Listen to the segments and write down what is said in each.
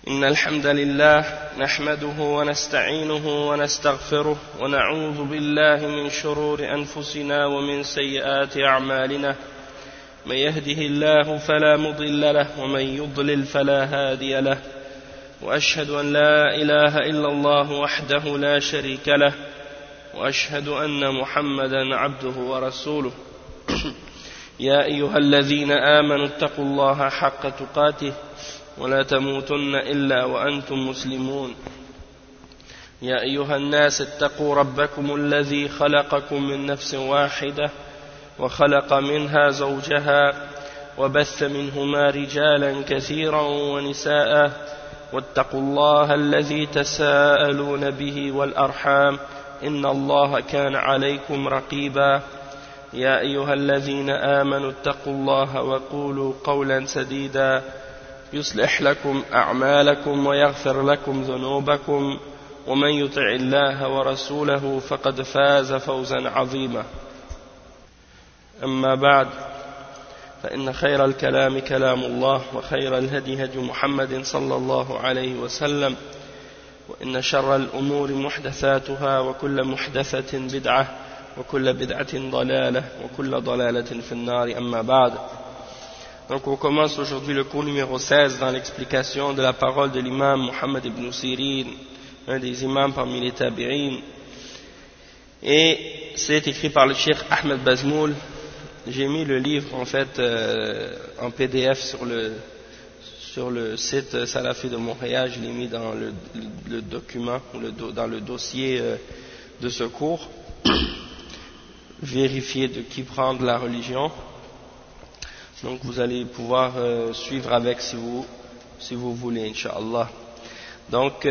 إن الحمد لله نحمده ونستعينه ونستغفره ونعوذ بالله من شرور أنفسنا ومن سيئات أعمالنا من يهده الله فلا مضل له ومن يضلل فلا هادي له وأشهد أن لا إله إلا الله وحده لا شريك له وأشهد أن محمدا عبده ورسوله يا أيها الذين آمنوا اتقوا الله حق تقاته ولا تموتن إلا وأنتم مسلمون يا أيها الناس اتقوا ربكم الذي خلقكم من نفس واحدة وخلق منها زوجها وبث منهما رجالا كثيرا ونساء واتقوا الله الذي تساءلون به والأرحام إن الله كان عليكم رقيبا يا أيها الذين آمنوا اتقوا الله وقولوا قولا سديدا يصلح لكم أعمالكم ويغفر لكم ذنوبكم ومن يطع الله ورسوله فقد فاز فوزا عظيما أما بعد فإن خير الكلام كلام الله وخير الهدي هدي محمد صلى الله عليه وسلم وإن شر الأمور محدثاتها وكل محدثة بدعة وكل بدعة ضلالة وكل ضلالة في النار أما بعد. Donc on commence aujourd'hui le cours numéro 16 dans l'explication de la parole de l'imam Muhammad ibn Sirin, un des imams parmi les tabi'in. Et c'est écrit par le cheikh Ahmed Bazmoul. J'ai mis le livre en fait en PDF sur le site Salafi de Montréal. Je l'ai mis dans le document, dans le dossier de ce cours. Vérifier de qui prendre la religion. Donc vous allez pouvoir suivre avec si vous voulez, Inch'Allah. Donc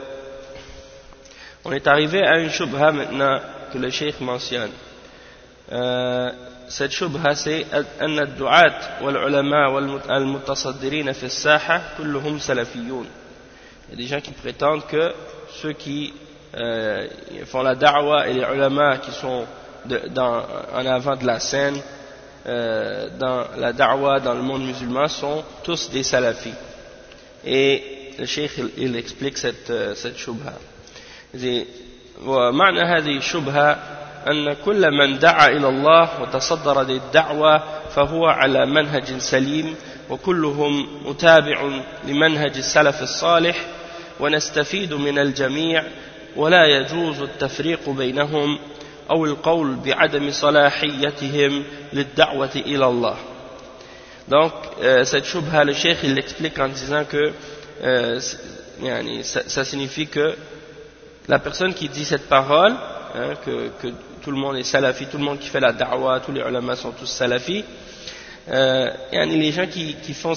on est arrivé à une shubha maintenant que le cheikh mentionne. Cette shubha c'est أن الدعاة والعلماء والمتصدرين في الساحة كلهم سلفيون. Il y a des gens qui prétendent que ceux qui font la da'wa et les ulama qui sont en avant de la scène dans la da'wa dans le monde musulman sont tous des salafis. Et le cheikh il explique cette shubha. ومعنى هذه الشبهة أن كل من دعا إلى الله وتصدر للدعوة فهو على منهج سليم وكلهم متابع لمنهج السلف الصالح ونستفيد من الجميع ولا يجوز التفريق بينهم أو القول بعدم صلاحيتهم للدعوة إلى الله. Donc cette shubha le cheikh il l'explique en disant que ça signifie que la personne qui dit cette parole que tout le monde est salafi, tout le monde qui fait la da'wa, tous les ulama sont tous salafis, les gens qui font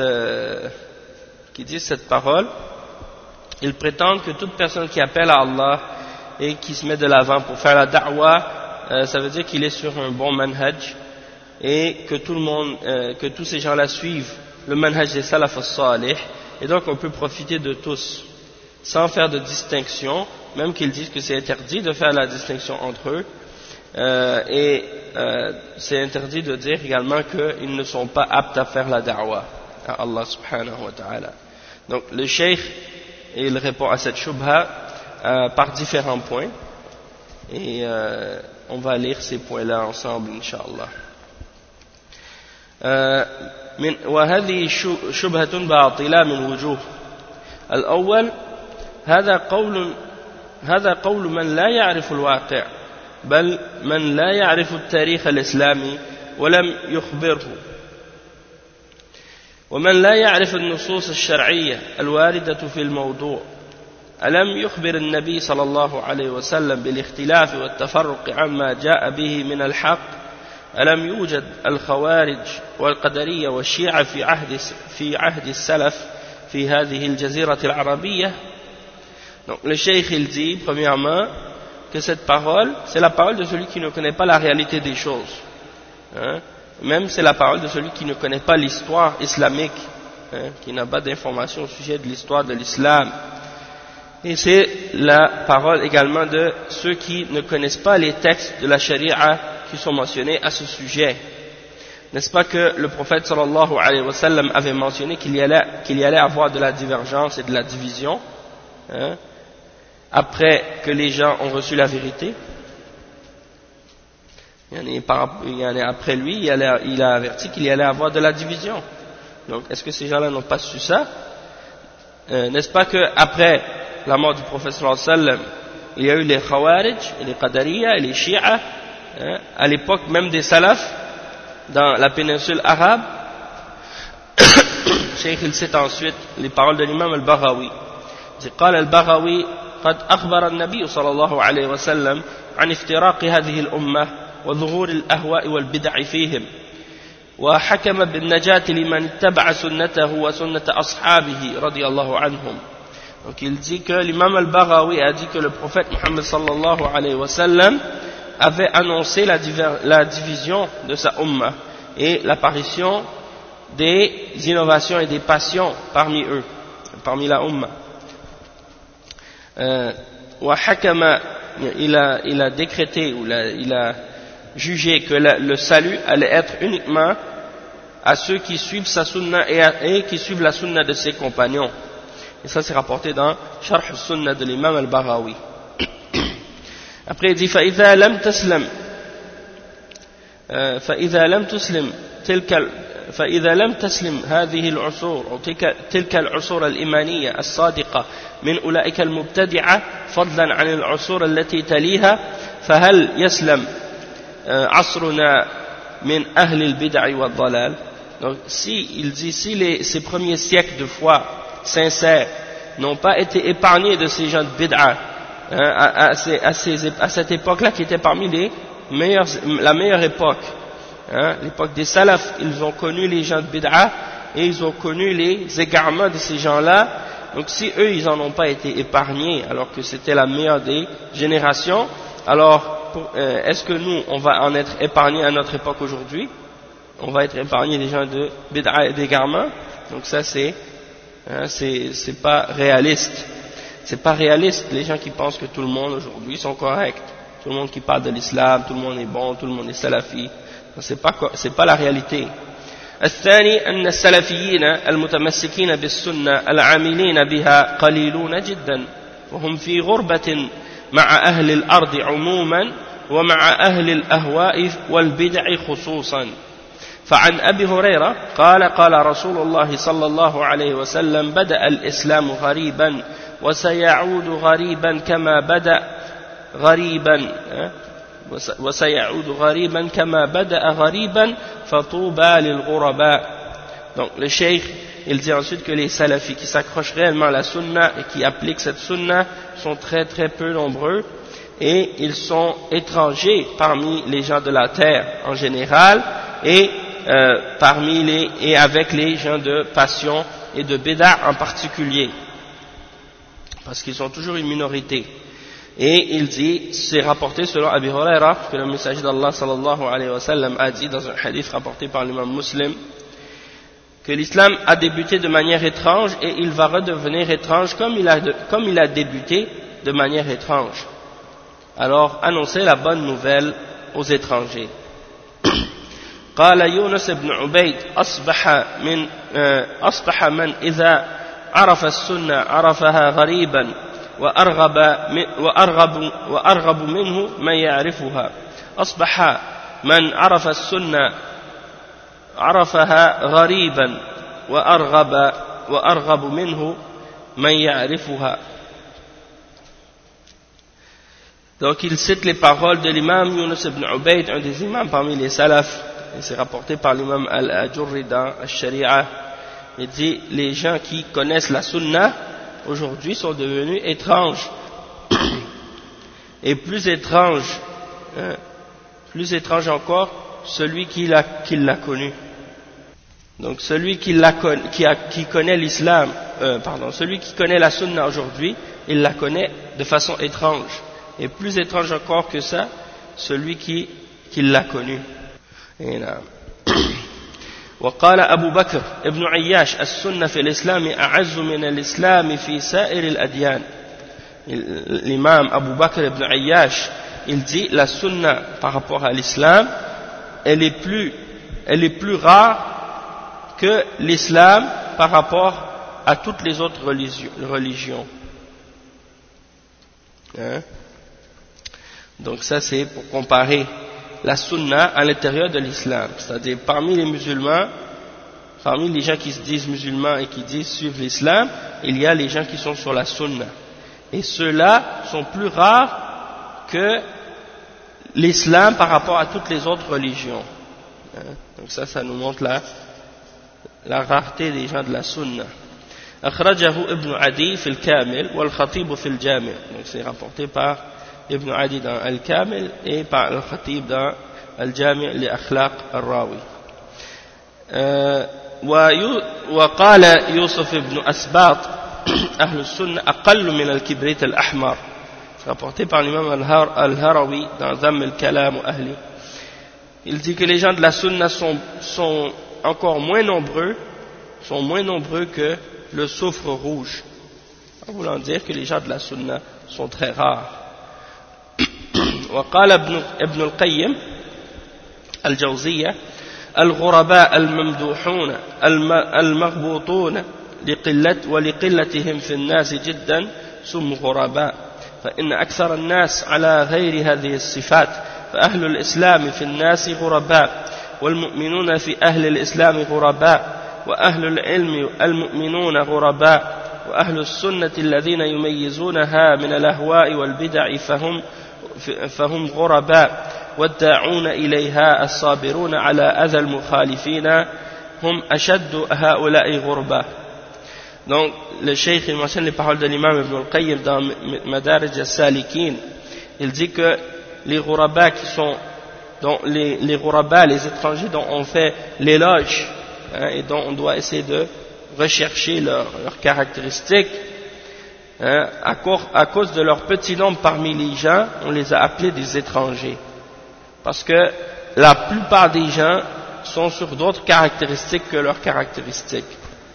qui disent cette parole, ils prétendent que toute personne qui appelle à Allah et qui se met de l'avant pour faire la da'wa, ça veut dire qu'il est sur un bon manhaj et que tout le monde, que tous ces gens-là suivent le manhaj des salaf as-salih, et donc on peut profiter de tous sans faire de distinction, même qu'ils disent que c'est interdit de faire la distinction entre eux, et c'est interdit de dire également qu'ils ne sont pas aptes à faire la da'wa à Allah subhanahu wa ta'ala. Donc le cheikh il répond à cette shubha par différents points, et on va lire ces points-là ensemble incha'Allah. وهذه شبهة باطلة من وجوه. الأول هذا قول من لا يعرف الواقع بل من لا يعرف التاريخ الإسلامي ولم يخبره ومن لا يعرف النصوص الشرعية الواردة في الموضوع. ألم يخبر النبي صلى الله عليه وسلم بالاختلاف والتفرق عما جاء به من الحق؟ ألم يوجد الخوارج والقدرية والشيعة في عهد السلف في هذه الجزيرة العربية؟ Donc le cheikh il dit premièrement que cette parole c'est la parole de celui qui ne connaît pas la réalité des choses, même c'est la parole de celui qui ne connaît pas l'histoire islamique, qui n'a pas d'informations au sujet de l'histoire de l'islam, et c'est la parole également de ceux qui ne connaissent pas les textes de la charia qui sont mentionnés à ce sujet. N'est-ce pas que le prophète sallallahu alayhi wa sallam avait mentionné qu'il y allait avoir de la divergence et de la division, hein, après que les gens ont reçu la vérité? Après lui, il a averti qu'il y allait avoir de la division. Donc, est-ce que ces gens-là n'ont pas su ça? N'est-ce pas que après la mort du prophète sallallahu alayhi wa sallam, il y a eu les Khawarij, et les Qadariya, et les Shia, hein, à l'époque même des Salafs, dans la péninsule arabe. Cheikh il cite ensuite les paroles de l'imam al-Baghawi. Il dit قال البغوي قد أخبر النبي صلى الله عليه وسلم عن افتراق هذه الأمة وظهور الأهواء والبدع فيهم وحكم بالنجاة لمن اتبع سنته وسنة أصحابه رضي الله عنهم. Donc il dit que l'imam al-Baghawi a dit que le prophète Muhammad sallallahu alayhi wa sallam avait annoncé la division de sa umma et l'apparition des innovations et des passions parmi eux, parmi la umma. Il a décrété ou il a jugé que le salut allait être uniquement à ceux qui suivent sa sunna et qui suivent la sunna de ses compagnons. Et ça c'est rapporté dans Sharh al-Sunnah de l'imam al-Baghawi. Après il dit فإذا لم تسلم هذه العصور أو تلك العصور الإيمانية الصادقة من أولئك المبتدعة فضلا عن العصور التي تليها فهل يسلم عصرنا من أهل البدع والضلال. Donc il dit si ces premiers siècles de foi sincères n'ont pas été épargnés de ces gens de bid'a, à cette époque-là qui était parmi la meilleure époque, hein, l'époque des salafs, ils ont connu les gens de bid'a et ils ont connu les égarements de ces gens-là. Donc si eux ils en ont pas été épargnés alors que c'était la meilleure des générations, alors est-ce que nous on va en être épargnés à notre époque aujourd'hui? On va être épargnés des gens de bid'a et d'égarements? Donc ça c'est pas réaliste. C'est pas réaliste les gens qui pensent que tout le monde aujourd'hui sont corrects, tout le monde qui parle de l'islam, tout le monde est bon, tout le monde est salafi. C'est pas la réalité. الثاني أن السلفيين المتمسكين بالسنة العاملين بها قليلون جدا وهم في غربة مع أهل الأرض عموما ومع أهل الأهواء والبدع خصوصا. فعن أبي هريرة قال قال رسول الله صلى الله عليه وسلم بدأ الإسلام غريبا وسيعود غريبا كما بدأ غريبا وسيعود غريبا كما بدأ غريبا فطوبى للغرباء. Donc le cheikh il dit ensuite que les salafis qui s'accrochent réellement à la sunna et qui appliquent cette sunna sont très très peu nombreux et ils sont étrangers parmi les gens de la terre en général et et avec les gens de passion et de bid'a en particulier, parce qu'ils sont toujours une minorité. Et il dit, c'est rapporté selon Abi Huraira que le messager d'Allah sallallahu alayhi wa sallam a dit dans un hadith rapporté par l'imam Muslim que l'islam a débuté de manière étrange et il va redevenir étrange comme il a débuté de manière étrange. Alors annoncez la bonne nouvelle aux étrangers. قال يونس بن عبيد أصبح من إذا عرف السنة عرفها غريبا وأرغب منه من يعرفها. أصبح من عرف السنة عرفها غريبا وأرغب منه من يعرفها. Donc il cite les paroles de l'imam Yunus ibn Ubayd, un des imams parmi les salafs, et c'est rapporté par l'imam Al-Ajurri dans Al-Shari'a. Il dit, les gens qui connaissent la sunna aujourd'hui sont devenus étranges et plus étrange encore celui qui l'a connu. Donc celui qui connaît l'islam, celui qui connaît la sunna aujourd'hui, il la connaît de façon étrange, et plus étrange encore que ça, celui qui l'a connu. وقال أبو بكر ابن عياش السنة في الإسلام أعز من الإسلام في سائر الأديان. L'imam Abu Bakr ibn Ayyash, il dit la sunna par rapport à l'islam, elle est plus elle est plus rare que l'islam par rapport à toutes les autres religions. Hein? Donc ça c'est pour comparer la sunna à l'intérieur de l'islam, c'est-à-dire parmi les musulmans, parmi les gens qui se disent musulmans et qui disent suivre l'islam, il y a les gens qui sont sur la sunna, et ceux-là sont plus rares que l'islam par rapport à toutes les autres religions. Hein? Donc ça nous montre la rareté des gens de la sunna. أخرجه ابن عدي في الكامل والخطيب في الجامع. Donc c'est rapporté par Ibn Adi dans Al-Kamil et par Al-Khatib dans Al-Jami' لأخلاق الراوي. وقال يوسف بن أسباط أهل السنة أقل من الكبريت الأحمر. C'est rapporté par l'imam Al-Harawi dans Dhamm al-Kalam wa Ahli. Il dit que les gens de la sunna sont encore moins nombreux que le soufre rouge, en voulant dire que les gens de la sunna sont très rares. وقال ابن القيم الجوزية الغرباء الممدوحون المغبوطون ولقلتهم في الناس جدا سموا غرباء فإن أكثر الناس على غير هذه الصفات فأهل الإسلام في الناس غرباء والمؤمنون في أهل الإسلام غرباء وأهل العلم المؤمنون غرباء وأهل السنة الذين يميزونها من الأهواء والبدع فهم غرباء والداعون إليها الصابرون على أذى المخالفين هم أشد هؤلاء غربة. Donc le cheikh il mentionne les paroles de l'imam Ibn al-Qayyim dans Madarij al-Salikin. Il dit que les ghuraba qui sont les ghuraba, les étrangers dont on fait l'éloge, hein, et dont on doit essayer de rechercher leurs caractéristiques, hein, à cause de leur petit nombre parmi les gens, on les a appelés des étrangers, parce que la plupart des gens sont sur d'autres caractéristiques que leurs caractéristiques.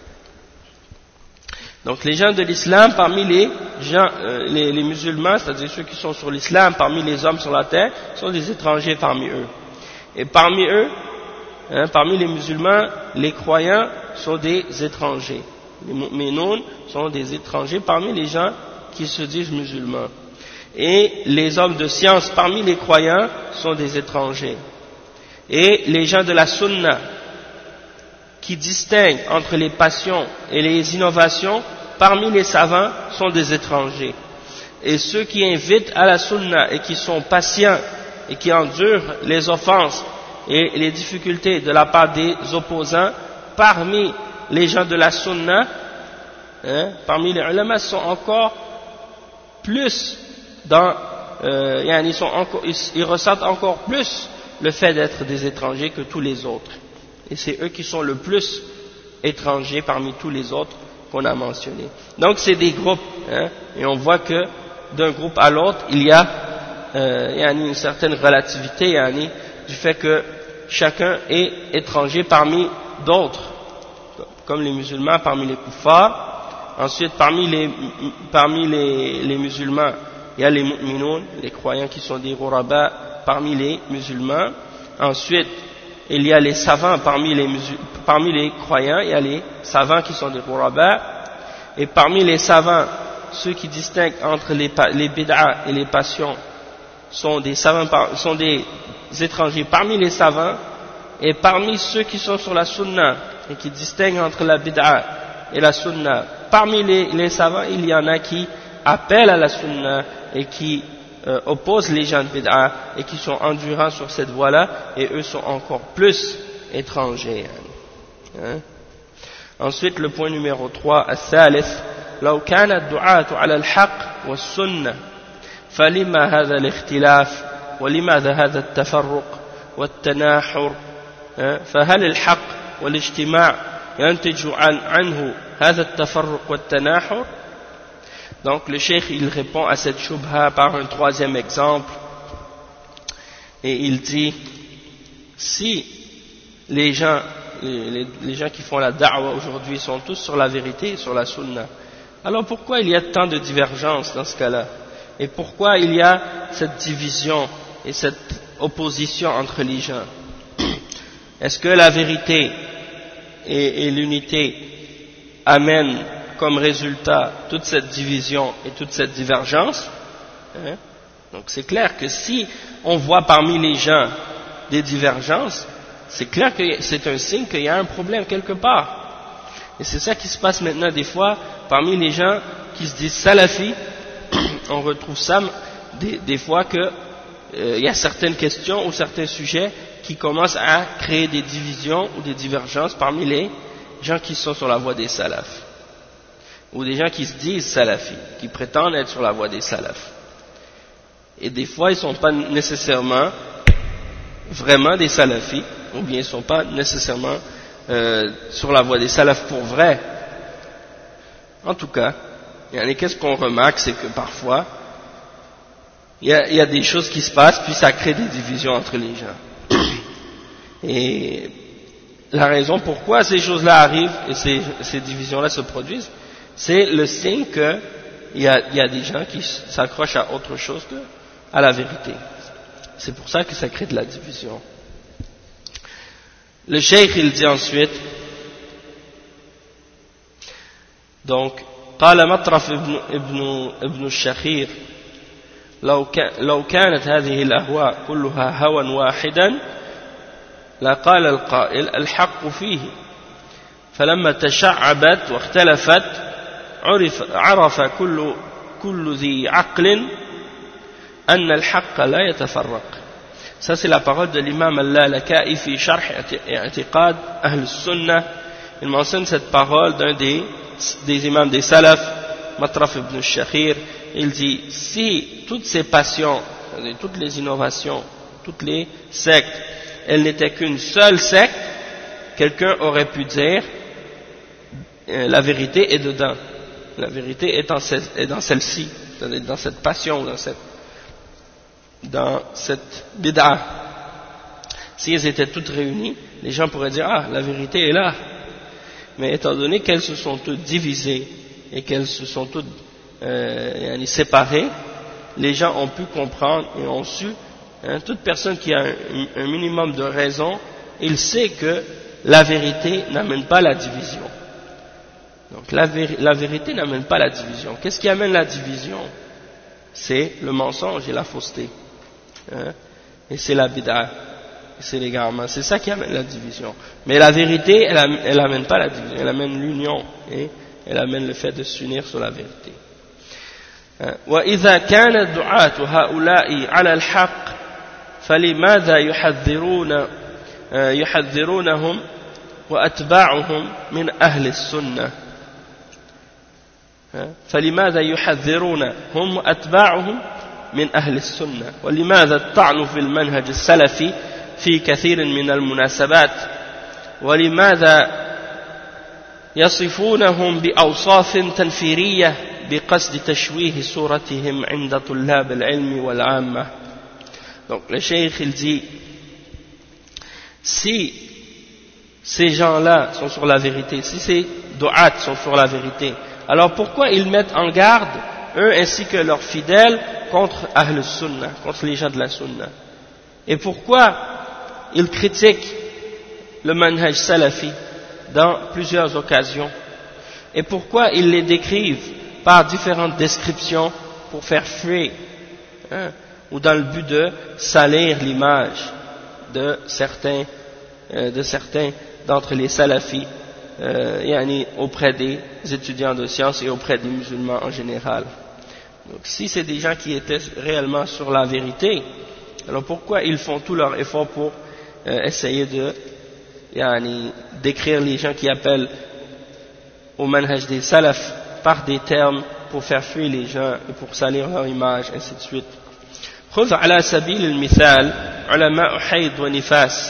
Donc les gens de l'islam, parmi les gens, les musulmans, c'est-à-dire ceux qui sont sur l'islam, parmi les hommes sur la terre, sont des étrangers parmi eux. Et parmi eux, hein, parmi les musulmans, les croyants sont des étrangers. Les mu'minoun sont des étrangers parmi les gens qui se disent musulmans. Et les hommes de science parmi les croyants sont des étrangers. Et les gens de la sunna qui distinguent entre les passions et les innovations parmi les savants sont des étrangers. Et ceux qui invitent à la sunna et qui sont patients et qui endurent les offenses et les difficultés de la part des opposants parmi les gens de la sunna, hein, parmi les ulama, sont encore plus dans, ils ressentent encore plus le fait d'être des étrangers que tous les autres. Et c'est eux qui sont le plus étrangers parmi tous les autres qu'on a mentionnés. Donc c'est des groupes, hein, et on voit que d'un groupe à l'autre, il y a une certaine relativité du fait que chacun est étranger parmi d'autres, comme les musulmans parmi les kuffars. Ensuite, parmi les musulmans, il y a les mu'minoun, les croyants qui sont des ghuraba parmi les musulmans. Ensuite, il y a les savants parmi les croyants, il y a les savants qui sont des ghuraba. Et parmi les savants, ceux qui distinguent entre les bid'a et les passions sont des étrangers parmi les savants. Et parmi ceux qui sont sur la sunna et qui distinguent entre la bid'a et la sunna, parmi les savants, il y en a qui appellent à la sunna et qui opposent les gens de bid'a et qui sont endurants sur cette voie-là, et eux sont encore plus étrangers. Hein? Ensuite, le point numéro 3, الثالث لو كان الدعاة على الحق والسنة فلما هذا الاختلاف ولماذا هذا التفرق والتناحر فهل الحق والاجتماع ينتج عنه هذا التفرق والتناحر. Donc le cheikh il répond à cette shubha par un troisième exemple, et il dit, si les gens qui font la da'wa aujourd'hui sont tous sur la vérité, sur la sunna, alors pourquoi il y a tant de divergences dans ce cas-là, et pourquoi il y a cette division et cette opposition entre les gens? est-ce que la vérité et l'unité amènent comme résultat toute cette division et toute cette divergence? Donc c'est clair que si on voit parmi les gens des divergences, c'est clair que c'est un signe qu'il y a un problème quelque part. Et c'est ça qui se passe maintenant des fois parmi les gens qui se disent salafis. On retrouve ça des fois que il y a certaines questions ou certains sujets qui commencent à créer des divisions ou des divergences parmi les gens qui sont sur la voie des salafs, ou des gens qui se disent salafis, qui prétendent être sur la voie des salafs. Et des fois, ils ne sont pas nécessairement vraiment des salafis, ou bien ils ne sont pas nécessairement sur la voie des salafs pour vrai. En tout cas, qu'est-ce qu'on remarque, c'est que parfois, il y a des choses qui se passent, puis ça crée des divisions entre les gens. Et la raison pourquoi ces choses-là arrivent et ces divisions-là se produisent, c'est le signe qu'il y a des gens qui s'accrochent à autre chose qu'à la vérité. C'est pour ça que ça crée de la division. Le cheikh, il dit ensuite, donc, قال مطرف ابن الشخير لو كانت هذه الأهواء كلها هوى واحدا لقال القائل الحق فيه فلما تشعبت واختلفت عرف كل ذي عقل أن الحق لا يتفرق. Ça c'est la parole de l'imam al-Lalaka'i fi sharh i'tiqad ahl al-sunnah. Il mentionne cette parole d'un des imams des salafs, Matraf ibn al-Shakhir. Il dit, si toutes ces passions, toutes les innovations, toutes les sectes, elles n'étaient qu'une seule secte, quelqu'un aurait pu dire, la vérité est dedans. La vérité est dans celle-ci, dans cette passion, dans cette bid'a. Si elles étaient toutes réunies, les gens pourraient dire, ah, la vérité est là. Mais étant donné qu'elles se sont toutes divisées et qu'elles se sont toutes séparées, les gens ont pu comprendre et ont su, toute personne qui a un minimum de raison, il sait que la vérité n'amène pas la division. Donc la vérité n'amène pas la division. Qu'est-ce qui amène la division? C'est le mensonge et la fausseté. Et c'est la bid'a, c'est l'égarement. C'est ça qui amène la division. Mais la vérité, elle amène pas la division, elle amène l'union et elle amène le fait de s'unir sur la vérité. وإذا كان الدعاة هؤلاء على الحق فلماذا يحذرونهم وأتباعهم من أهل السنة؟ فلماذا يحذرونهم وأتباعهم من أهل السنة؟ ولماذا الطعن في المنهج السلفي في كثير من المناسبات؟ ولماذا يصفونهم بأوصاف تنفيرية بقصد تشويه صورتهم عند طلاب العلم والعامة؟ Donc le cheikh il dit, si ces gens-là sont sur la vérité, si ces du'at sont sur la vérité, alors pourquoi ils mettent en garde, eux ainsi que leurs fidèles, contre Ahl Sunnah, contre les gens de la Sunnah? Et pourquoi ils critiquent le manhaj salafi dans plusieurs occasions? Et pourquoi ils les décrivent par différentes descriptions pour faire fuir, ou dans le but de salir l'image de certains d'entre les salafis, auprès des étudiants de sciences et auprès des musulmans en général? Donc si c'est des gens qui étaient réellement sur la vérité, alors pourquoi ils font tout leur effort pour essayer de décrire les gens qui appellent au manhaj des salaf par des termes pour faire fuir les gens et pour salir leur image, ainsi de suite. خذ على سبيل المثال علماء حيض ونفاس،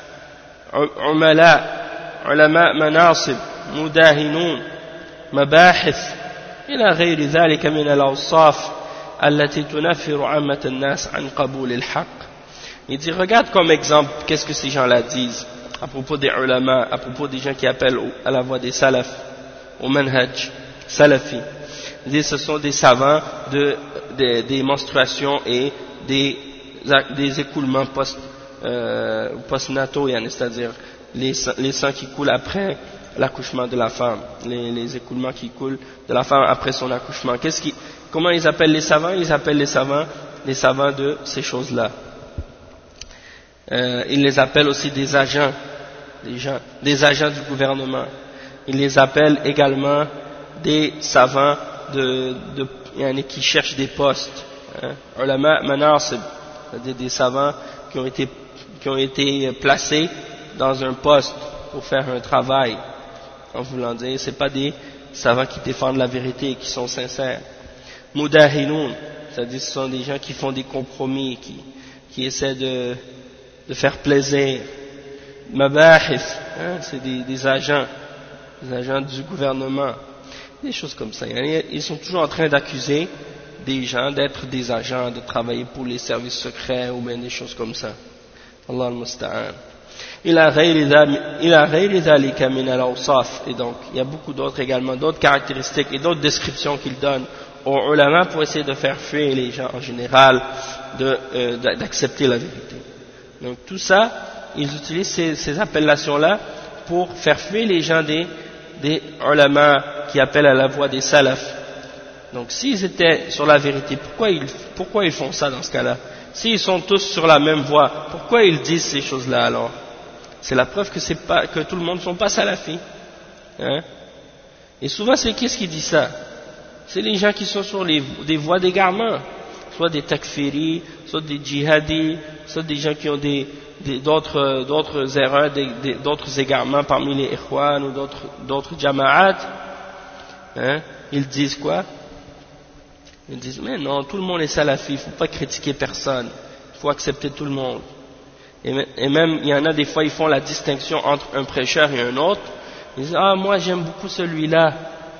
علماء مناصب، مداهنون، مباحث إلى غير ذلك من الأوصاف التي تنفر عامة الناس عن قبول الحق. Il dit, regarde comme exemple, qu'est-ce que ces gens-là disent à propos des ulama, à propos des gens qui appellent à la voie des salaf, au manhaj salafi. Il dit, ce sont des savants des menstruations et des écoulements postnataux, c'est-à-dire les sangs qui coulent après l'accouchement de la femme, les écoulements qui coulent de la femme après son accouchement. Comment ils appellent les savants? Ils appellent les savants de ces choses-là. Ils les appellent aussi des agents du gouvernement. Ils les appellent également des savants qui cherchent des postes. Ulama manasib, c'est-à-dire des savants qui ont été placés dans un poste pour faire un travail. En voulant dire, c'est pas des savants qui défendent la vérité et qui sont sincères. Mudahinoun, c'est-à-dire ce sont des gens qui font des compromis, qui essaient de faire plaisir. Mabahith, c'est des agents du gouvernement, des choses comme ça. Ils sont toujours en train d'accuser des gens d'être des agents, de travailler pour les services secrets ou bien des choses comme ça. Allah al-Musta'an. Il a ghayri dhalika min al-awsaf, et donc il y a beaucoup d'autres également, d'autres caractéristiques et d'autres descriptions qu'il donne aux ulama pour essayer de faire fuir les gens en général d'accepter la vérité. Donc tout ça, ils utilisent ces appellations-là pour faire fuir les gens des ulama qui appellent à la voie des salafs. Donc s'ils étaient sur la vérité, pourquoi ils font ça dans ce cas-là? S'ils sont tous sur la même voie, pourquoi ils disent ces choses-là alors? C'est la preuve que tout le monde ne sont pas salafis. Et souvent c'est qui qui dit ça? C'est les gens qui sont sur des voies d'égarement, soit des takfiris, soit des djihadis, soit des gens qui ont d'autres erreurs, d'autres égarements parmi les ikhwan ou d'autres jama'at. Ils disent quoi? Ils disent mais non, tout le monde est salafi, il ne faut pas critiquer personne, il faut accepter tout le monde. Et même il y en a des fois ils font la distinction entre un prêcheur et un autre. Ils disent moi j'aime beaucoup celui-là,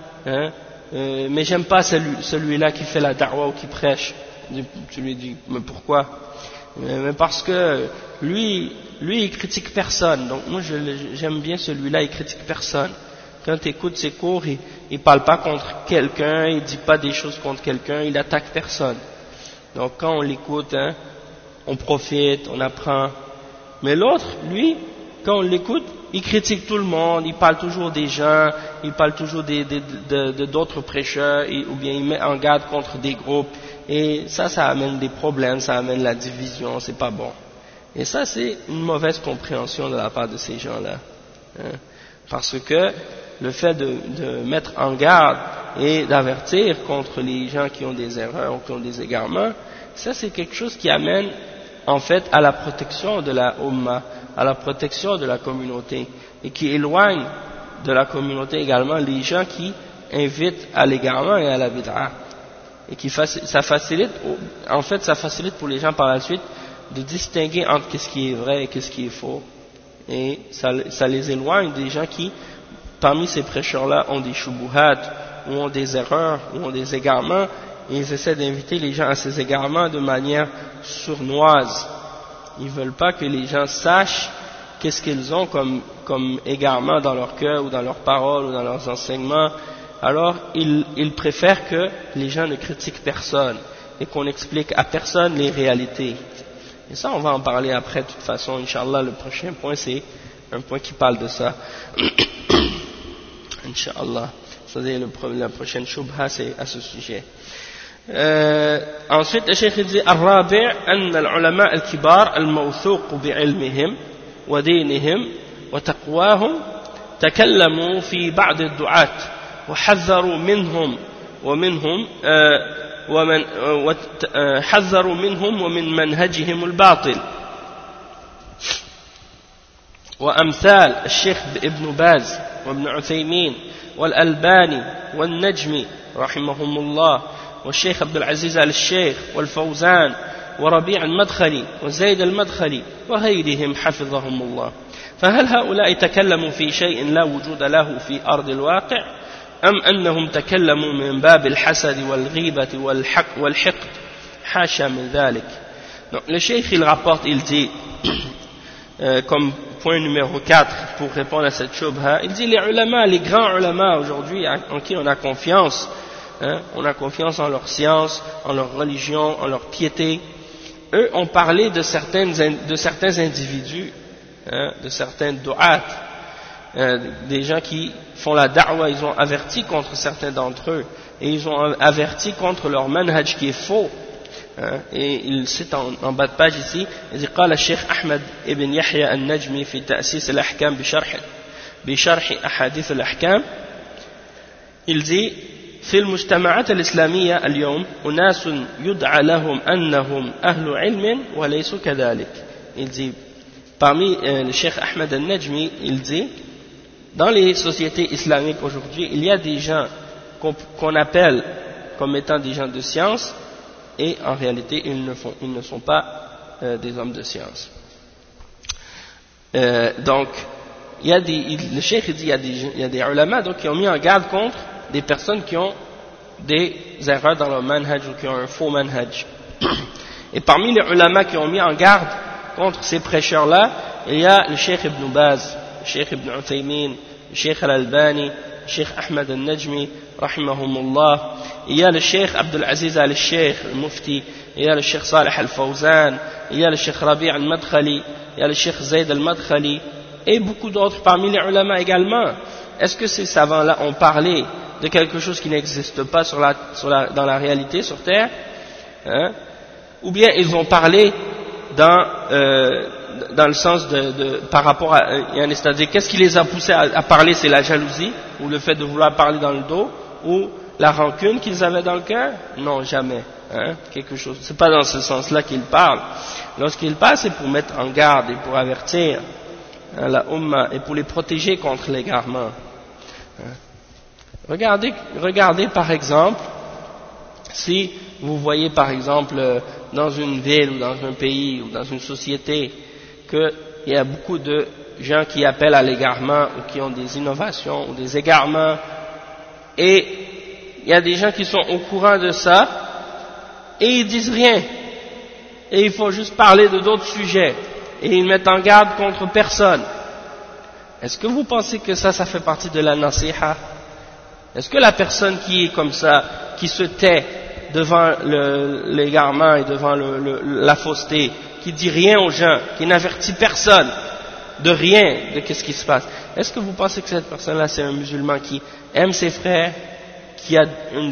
mais j'aime pas celui-là qui fait la da'wa ou qui prêche. Tu lui dis mais pourquoi? Mais parce que lui il critique personne, donc moi j'aime bien celui-là, il critique personne. Quand tu écoutes ses cours, il parle pas contre quelqu'un, il dit pas des choses contre quelqu'un, il attaque personne. Donc quand on l'écoute, on profite, on apprend. Mais l'autre, lui, quand on l'écoute, il critique tout le monde, il parle toujours des gens, il parle toujours d'autres prêcheurs, ou bien il met en garde contre des groupes. Et ça amène des problèmes, ça amène la division, c'est pas bon. Et ça, c'est une mauvaise compréhension de la part de ces gens-là. Parce que le fait de mettre en garde et d'avertir contre les gens qui ont des erreurs ou qui ont des égarements, ça c'est quelque chose qui amène en fait à la protection de la Ummah, à la protection de la communauté, et qui éloigne de la communauté également les gens qui invitent à l'égarement et à la bid'a. Et ça facilite pour les gens par la suite de distinguer entre qu'est-ce qui est vrai et qu'est-ce qui est faux. Et ça les éloigne des gens qui, parmi ces prêcheurs-là, ont des shubuhat, ou ont des erreurs, ou ont des égarements, et ils essaient d'inviter les gens à ces égarements de manière sournoise. Ils ne veulent pas que les gens sachent qu'est-ce qu'ils ont comme égarement dans leur cœur, ou dans leurs paroles, ou dans leurs enseignements. Alors, ils préfèrent que les gens ne critiquent personne, et qu'on explique à personne les réalités. Et ça, on va en parler après, de toute façon, Inch'Allah, le prochain point, c'est un point qui parle de ça. Inch'Allah. C'est-à-dire, la prochaine shubha, c'est à ce sujet. Ensuite, le cheikh dit, الرابع أن العلماء الكبار الموثوق بعلمهم ودينهم وتقواهم تكلموا في بعض الدعاة وحذروا منهم ومن منهجهم الباطل وأمثال الشيخ ابن باز وابن عثيمين والألباني والنجمي رحمهم الله والشيخ عبد العزيز آل الشيخ والفوزان وربيع المدخلي وزيد المدخلي وغيرهم حفظهم الله. فهل هؤلاء تكلموا في شيء لا وجود له في أرض الواقع أم أنهم تكلموا من باب الحسد والغيبة والحقد حاشا من ذلك. Donc, le cheikh il rapporte, il dit comme point numéro 4 pour répondre à cette shubha, il dit les ulama, les grands ulama aujourd'hui en qui on a confiance, on a confiance en leur science, en leur religion, en leur piété, eux ont parlé de certains individus, de certains du'at, des gens qui font la da'wa, ils ont averti contre certains d'entre eux, et ils ont averti contre leur manhaj qui est faux. Et il cite en bas de page ici, il dit قال الشيخ أحمد ابن يحيى النجمي في تأسيس الأحكام بشرح أحاديث الأحكام. Il dit في المجتمعات الإسلامية اليوم أناس يدعى لهم أنهم أهل علم وليسوا كذلك. Il dit parmi le Cheikh Ahmed al-Najmi, il dit dans les sociétés islamiques aujourd'hui, il y a des gens qu'on appelle comme étant des gens de science, et en réalité ils ne sont pas des hommes de science. Donc le cheikh dit il y a des ulama donc qui ont mis en garde contre des personnes qui ont des erreurs dans leur manhaj ou qui ont un faux manhaj. Et parmi les ulama qui ont mis en garde contre ces prêcheurs là, il y a le cheikh Ibn Baz, le cheikh Ibn Uthaymin, le cheikh Al-Albani, le cheikh Ahmed al-Najmi rahimahumullah, il y a le cheikh Abdul Aziz al-Sheikh, le mufti, il y a le cheikh Salih al-Fawzan, il y a le cheikh Rabi' al-Madkhali, il y a le cheikh Zayd al-Madkhali, et beaucoup d'autres parmi les ulama également. Est-ce que ces savants-là ont parlé de quelque chose qui n'existe pas dans la réalité sur Terre, ou bien ils ont parlé dans le sens par rapport à, c'est-à-dire qu'est-ce qui les a poussés à parler, c'est la jalousie, ou le fait de vouloir parler dans le dos, ou la rancune qu'ils avaient dans le cœur? Non, jamais. Quelque chose. C'est pas dans ce sens-là qu'ils parlent. Lorsqu'ils parlent, c'est pour mettre en garde et pour avertir la Ummah et pour les protéger contre l'égarement. Regardez par exemple, si vous voyez par exemple dans une ville ou dans un pays ou dans une société qu'il y a beaucoup de gens qui appellent à l'égarement ou qui ont des innovations ou des égarements, et il y a des gens qui sont au courant de ça et ils disent rien, et il faut juste parler de d'autres sujets et ils mettent en garde contre personne. Est-ce que vous pensez que ça fait partie de la nasiha? Est-ce que la personne qui est comme ça, qui se tait devant l'égarement et devant la fausseté, qui dit rien aux gens, qui n'avertit personne de rien, de qu'est-ce qui se passe, est-ce que vous pensez que cette personne-là c'est un musulman qui aime ses frères, qui a une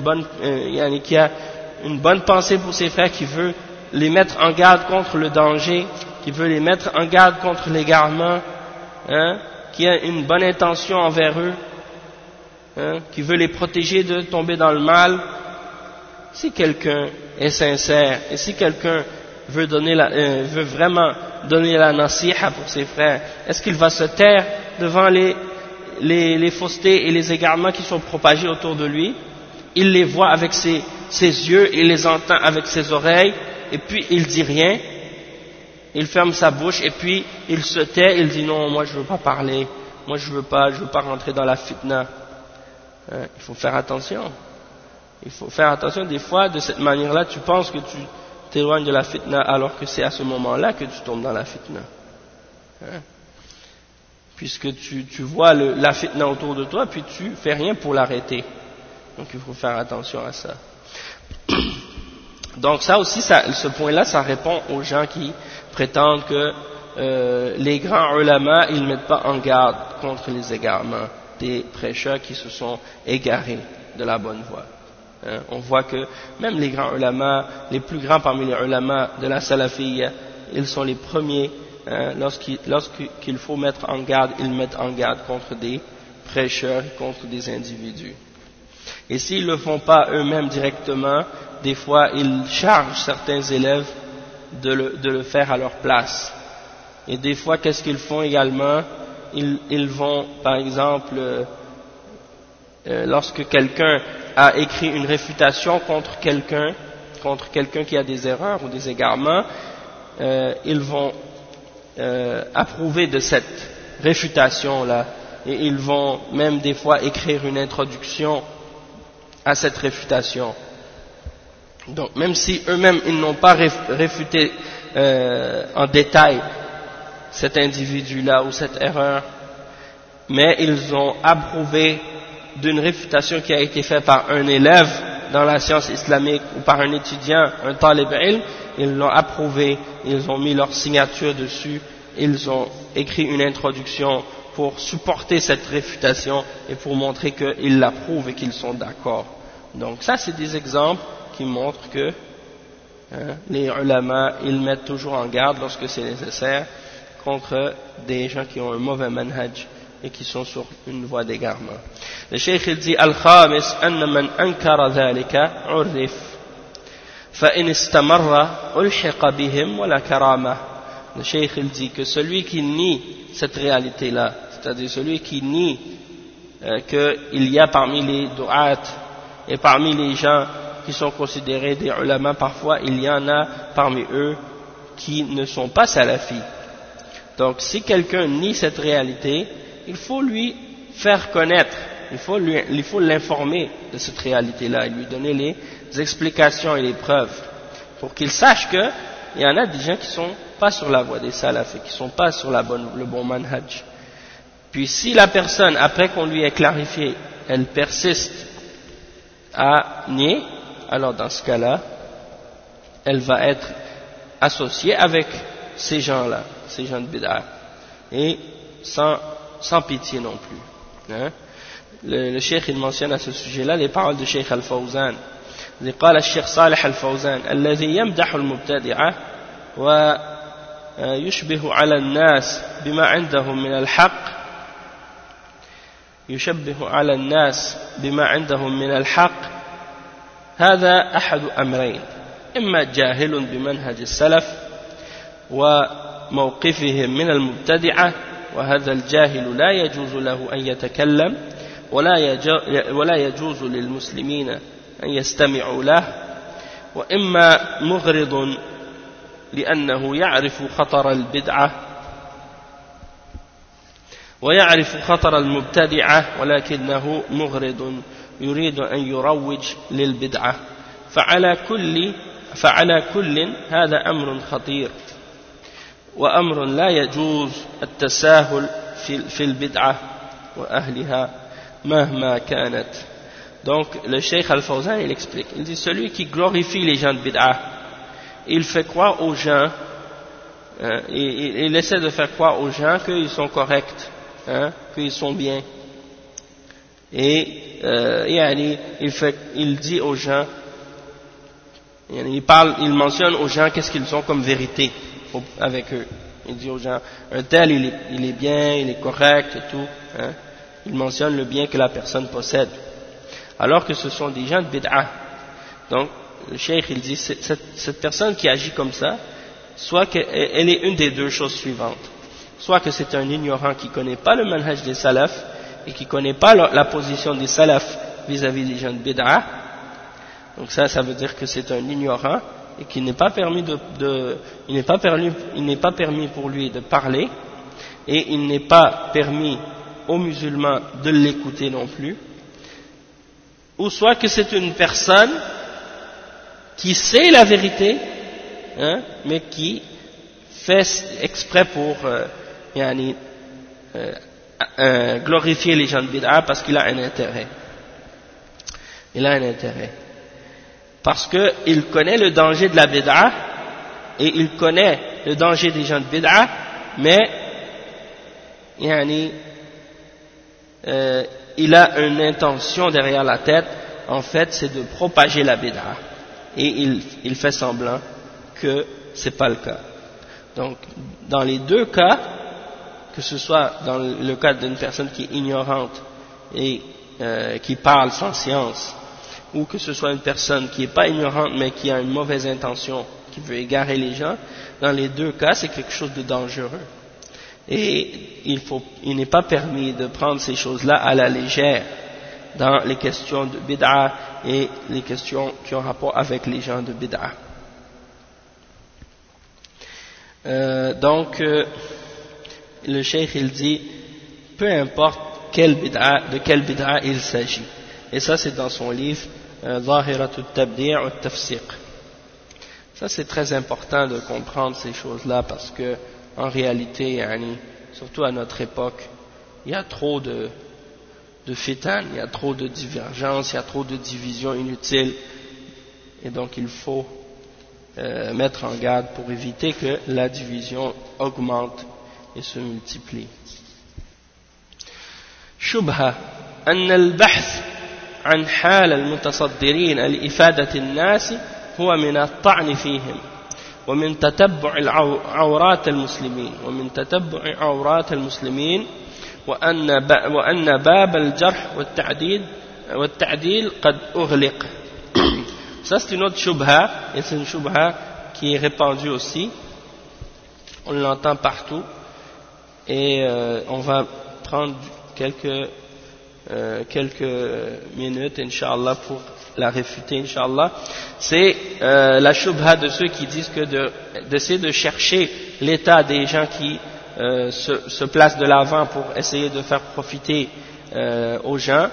bonne pensée pour ses frères, qui veut les mettre en garde contre le danger, qui veut les mettre en garde contre l'égarement, qui a une bonne intention envers eux, qui veut les protéger de tomber dans le mal? Si quelqu'un est sincère et si quelqu'un veut vraiment donner la nasiha pour ses frères, est-ce qu'il va se taire devant les faussetés et les égarements qui sont propagés autour de lui? Il les voit avec ses yeux, il les entend avec ses oreilles, et puis il dit rien, il ferme sa bouche, et puis il se tait, il dit non, moi je veux pas parler, moi je veux pas rentrer dans la fitna. Il faut faire attention. Il faut faire attention, des fois, de cette manière-là, tu penses que tu t'éloignes de la fitna, alors que c'est à ce moment-là que tu tombes dans la fitna. Puisque tu vois la fitna autour de toi, puis tu fais rien pour l'arrêter. Donc il faut faire attention à ça. Donc ça aussi, ce point-là, ça répond aux gens qui prétendent que les grands ulama, ils ne mettent pas en garde contre les égarements des prêcheurs qui se sont égarés de la bonne voie. On voit que même les grands ulama, les plus grands parmi les ulama de la salafiyya, ils sont les premiers, lorsqu'il faut mettre en garde, ils mettent en garde contre des prêcheurs, contre des individus. Et s'ils ne le font pas eux-mêmes directement, des fois ils chargent certains élèves de le faire à leur place. Et des fois, qu'est-ce qu'ils font également? Ils vont, par exemple, lorsque quelqu'un a écrit une réfutation contre quelqu'un qui a des erreurs ou des égarements, ils vont approuver de cette réfutation-là, et ils vont même des fois écrire une introduction à cette réfutation. Donc même si eux-mêmes ils n'ont pas réfuté en détail cet individu-là ou cette erreur, mais ils ont approuvé d'une réfutation qui a été faite par un élève dans la science islamique ou par un étudiant, un talib ilm, ils l'ont approuvé, ils ont mis leur signature dessus, ils ont écrit une introduction pour supporter cette réfutation et pour montrer qu'ils l'approuvent et qu'ils sont d'accord. Donc ça c'est des exemples qui montrent que les ulama, ils mettent toujours en garde lorsque c'est nécessaire contre des gens qui ont un mauvais manhaj et qui sont sur une voie d'égarement. Le cheikh il dit al-khamis anna man ankara dhalika urrif fa in istamarra ulhiqa bihim wa la karama. Le cheikh il dit que celui qui nie cette réalité là, c'est-à-dire celui qui nie qu'il y a parmi les du'at et parmi les gens qui sont considérés des ulama, parfois il y en a parmi eux qui ne sont pas salafis. Donc si quelqu'un nie cette réalité, il faut lui faire connaître, il faut l'informer de cette réalité-là, et lui donner les explications et les preuves, pour qu'il sache qu'il y en a des gens qui ne sont pas sur la voie des salafis, qui ne sont pas sur le bon manhaj. Puis si la personne, après qu'on lui ait clarifié, elle persiste à nier, alors dans ce cas-là, elle va être associée avec ces gens-là, ces gens de bid'a, et sans pitié non plus. Hein? Le cheikh il mentionne à ce sujet-là les paroles du cheikh al-Fawzan. Il قال الشيخ صالح الفوزان الذي يمدح المبتدعة ويشبه على الناس بما عندهم من الحق هذا أحد أمرين إما جاهل بمنهج السلف وموقفهم من المبتدعة وهذا الجاهل لا يجوز له أن يتكلم ولا يجوز للمسلمين أن يستمعوا له وإما مغرض لأنه يعرف خطر البدعة ويعرف خطر المبتدعة ولكنه مغرض يريد أن يروج للبدعة فعلى كل هذا أمر خطير وأمر لا يجوز التساهل في البدعة وأهلها مهما كانت. Donc le Cheikh Al-Fawzan il explique, il dit celui qui glorifie les gens de bid'a, il fait croire aux gens, il essaie de faire croire aux gens qu'ils sont corrects, qu'ils sont bien, et il dit aux gens, il mentionne aux gens qu'est-ce qu'ils ont comme vérité avec eux. Il dit aux gens, un tel il est bien, il est correct et tout, il mentionne le bien que la personne possède, alors que ce sont des gens de bid'a. Donc le cheikh il dit cette personne qui agit comme ça, soit qu'elle est une des deux choses suivantes, soit que c'est un ignorant qui ne connaît pas le manhaj des salafs et qui ne connaît pas la position des salafs vis-à-vis des gens de bid'a. Donc ça veut dire que c'est un ignorant et qu'il n'est pas permis il n'est pas permis pour lui de parler, et il n'est pas permis aux musulmans de l'écouter non plus, ou soit que c'est une personne qui sait la vérité, mais qui fait exprès pour glorifier les gens de bid'a parce qu'il a un intérêt. Il a un intérêt. Parce qu'il connaît le danger de la bid'a et il connaît le danger des gens de bid'a, mais il a une intention derrière la tête, en fait c'est de propager la bid'a, et il fait semblant que c'est pas le cas. Donc dans les deux cas, que ce soit dans le cas d'une personne qui est ignorante et qui parle sans science, ou que ce soit une personne qui n'est pas ignorante mais qui a une mauvaise intention, qui veut égarer les gens, dans les deux cas c'est quelque chose de dangereux. Et il n'est pas permis de prendre ces choses-là à la légère dans les questions de bid'a et les questions qui ont rapport avec les gens de bid'a. Donc le cheikh il dit, peu importe de quelle bid'a il s'agit, et ça c'est dans son livre Zahiratut Tabdi' wa Tafsiq. Ça c'est très important de comprendre ces choses-là, parce que en réalité, surtout à notre époque, il y a trop de fitan, il y a trop de divergences, il y a trop de divisions inutiles, et donc il faut mettre en garde pour éviter que la division augmente et se multiplie. شبهة أن البحث عن حال المتصدرين لإفادة الناس هو من الطعن فيهم ومن تتبع عورات المسلمين وأن باب الجرح والتعديل قد أغلق. Ça c'est une autre shubha, et c'est une shubha qui est répandue aussi, on l'entend partout, et on va prendre quelques minutes, Inch'Allah, pour la réfuter, Inch'Allah. C'est la shubha de ceux qui disent que d'essayer de chercher l'état des gens qui se placent de l'avant pour essayer de faire profiter aux gens,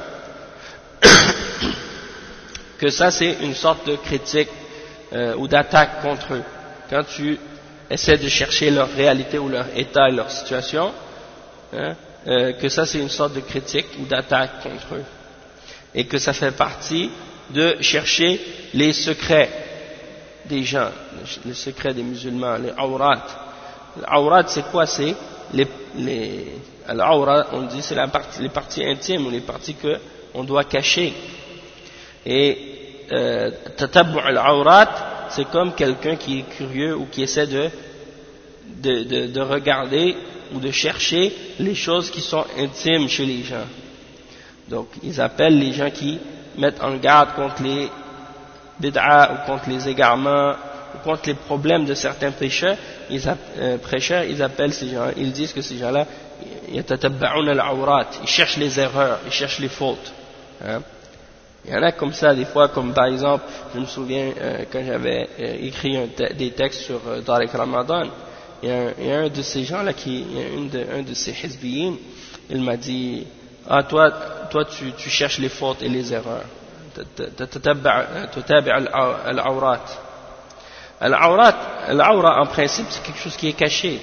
que ça c'est une sorte de critique ou d'attaque contre eux. Quand tu essaies de chercher leur réalité ou leur état et leur situation, hein, que ça c'est une sorte de critique ou d'attaque contre eux, et que ça fait partie de chercher les secrets des gens, les secrets des musulmans, les awrat. L'awrat c'est quoi? C'est l'awrat, on dit c'est les parties intimes ou les parties que on doit cacher. Et tatabbu' al-awrat, c'est comme quelqu'un qui est curieux ou qui essaie de regarder ou de chercher les choses qui sont intimes chez les gens. Donc ils appellent les gens qui mettent en garde contre les bid'a ou contre les égarements ou contre les problèmes de certains prêcheurs, ils appellent ces gens, ils disent que ces gens-là yatatabba'un al-awrat, ils cherchent les erreurs, ils cherchent les fautes, hein. Il y en a comme ça des fois, comme par exemple, je me souviens quand j'avais écrit des textes sur Tariq Ramadan, il y a un de ces gens-là, un de ces hizbiyin, il m'a dit, ah toi tu cherches les fautes et les erreurs, tutabi' al-awrat. Al-awra en principe c'est quelque chose qui est caché,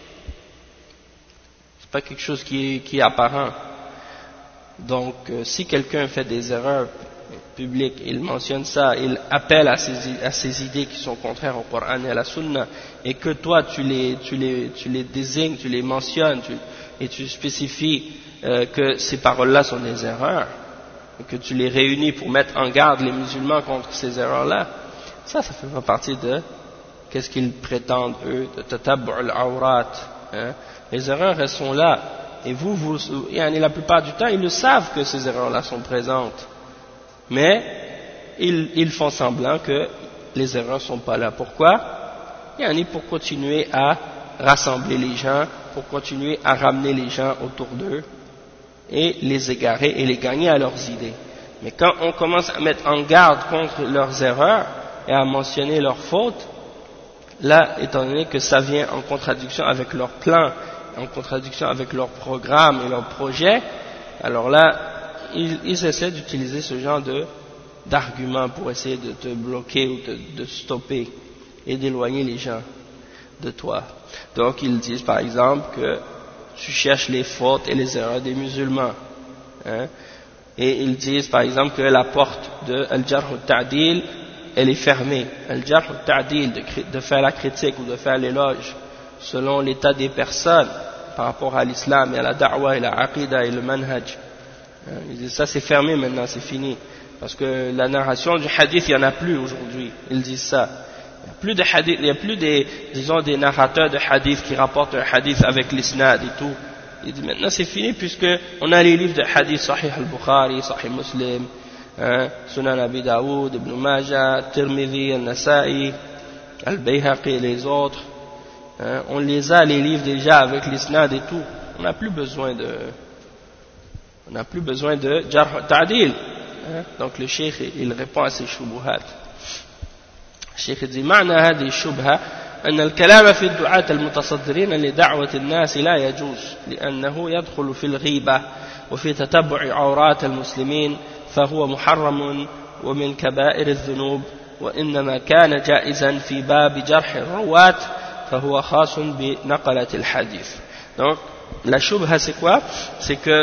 c'est pas quelque chose qui est apparent. Donc, si quelqu'un fait des erreurs publiques, il mentionne ça, il appelle à ces idées qui sont contraires au Coran et à la Sunna, et que toi tu les désignes, tu les mentionnes, et tu spécifies que ces paroles-là sont des erreurs, et que tu les réunis pour mettre en garde les musulmans contre ces erreurs-là, ça fait pas partie de qu'est-ce qu'ils prétendent eux, de tatabbu' al-awrat, hein. Les erreurs elles sont là. Et la plupart du temps, ils le savent que ces erreurs-là sont présentes. Mais, ils font semblant que les erreurs ne sont pas là. Pourquoi? Pour continuer à rassembler les gens, pour continuer à ramener les gens autour d'eux, et les égarer et les gagner à leurs idées. Mais quand on commence à mettre en garde contre leurs erreurs, et à mentionner leurs fautes, là, étant donné que ça vient en contradiction avec leur plan, en contradiction avec leur programme et leur projet, alors là, ils essaient d'utiliser ce genre d'arguments pour essayer de te bloquer ou de stopper et d'éloigner les gens de toi. Donc ils disent par exemple que tu cherches les fautes et les erreurs des musulmans, hein, et ils disent par exemple que la porte de al-jarh al-ta'dil elle est fermée. Al-jarh al-ta'dil, de faire la critique ou de faire l'éloge selon l'état des personnes par rapport à l'islam et à la da'wah et la aqidah et le manhaj. Ils disent ça c'est fermé maintenant, c'est fini. Parce que la narration du hadith, il n'y en a plus aujourd'hui. Ils disent ça. Il n'y a plus des narrateurs de hadith qui rapportent un hadith avec l'isnad et tout. Ils disent maintenant c'est fini puisque on a les livres de hadith Sahih al-Bukhari, Sahih Muslim, Sunan Abi Daoud, Ibn Majah, Tirmidhi, Al-Nasa'i, Al-Bayhaqi et les autres. On les a les livres déjà avec l'isnad et tout. On n'a plus besoin de jarh ta'dil. Donc le cheikh il répond à ces shubuhat. Le cheikh dit معنى هذه الشبهة أن الكلام في الدعاة المتصدرين لدعوة الناس لا يجوز لأنه يدخل في الغيبة وفي تتبع عورات المسلمين فهو محرم ومن كبائر الذنوب وإنما كان جائزا في باب جرح الرواة فهو خاص بنقلة الحديث. Donc la shubha c'est quoi? C'est que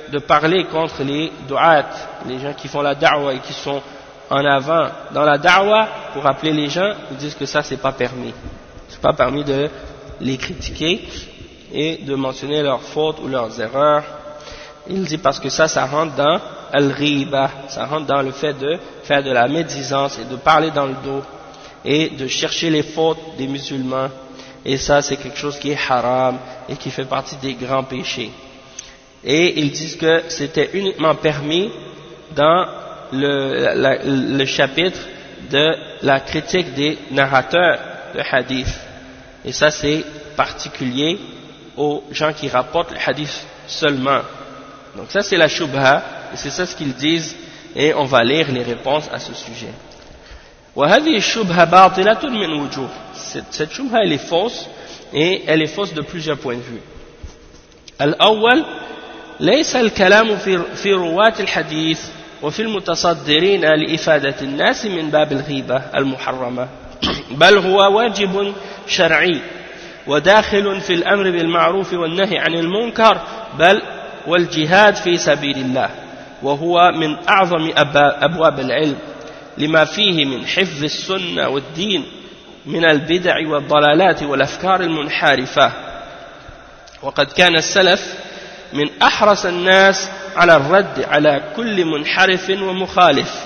de parler contre les du'at, les gens qui font la da'wa et qui sont en avant dans la da'wa pour appeler les gens, ils disent que ça c'est pas permis. C'est pas permis de les critiquer et de mentionner leurs fautes ou leurs erreurs. Il dit parce que ça rentre dans al-ghiba, ça rentre dans le fait de faire de la médisance et de parler dans le dos et de chercher les fautes des musulmans. Et ça c'est quelque chose qui est haram et qui fait partie des grands péchés. Et ils disent que c'était uniquement permis dans le chapitre de la critique des narrateurs de hadith. Et ça c'est particulier aux gens qui rapportent le hadith seulement. Donc ça c'est la shubha, et c'est ça ce qu'ils disent, et on va lire les réponses à ce sujet. وهذه الشبهة باطلة من وجوه. Cette shubha elle est fausse, et elle est fausse de plusieurs points de vue. الأول ليس الكلام في رواة الحديث وفي المتصدرين لإفادة الناس من باب الغيبة المحرمة، بل هو واجب شرعي وداخل في الأمر بالمعروف والنهي عن المنكر، بل والجهاد في سبيل الله، وهو من أعظم أبواب العلم لما فيه من حفظ السنة والدين من البدع والضلالات والأفكار المنحرفة. وقد كان السلف من أحرص الناس على الرد على كل منحرف ومخالف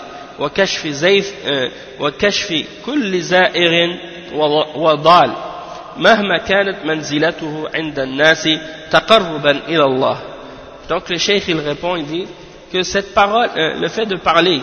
وكشف كل زائغ وضال مهما كانت منزلته عند الناس تقربا إلى الله. Donc le cheikh il répond, il dit que cette parole, le fait de parler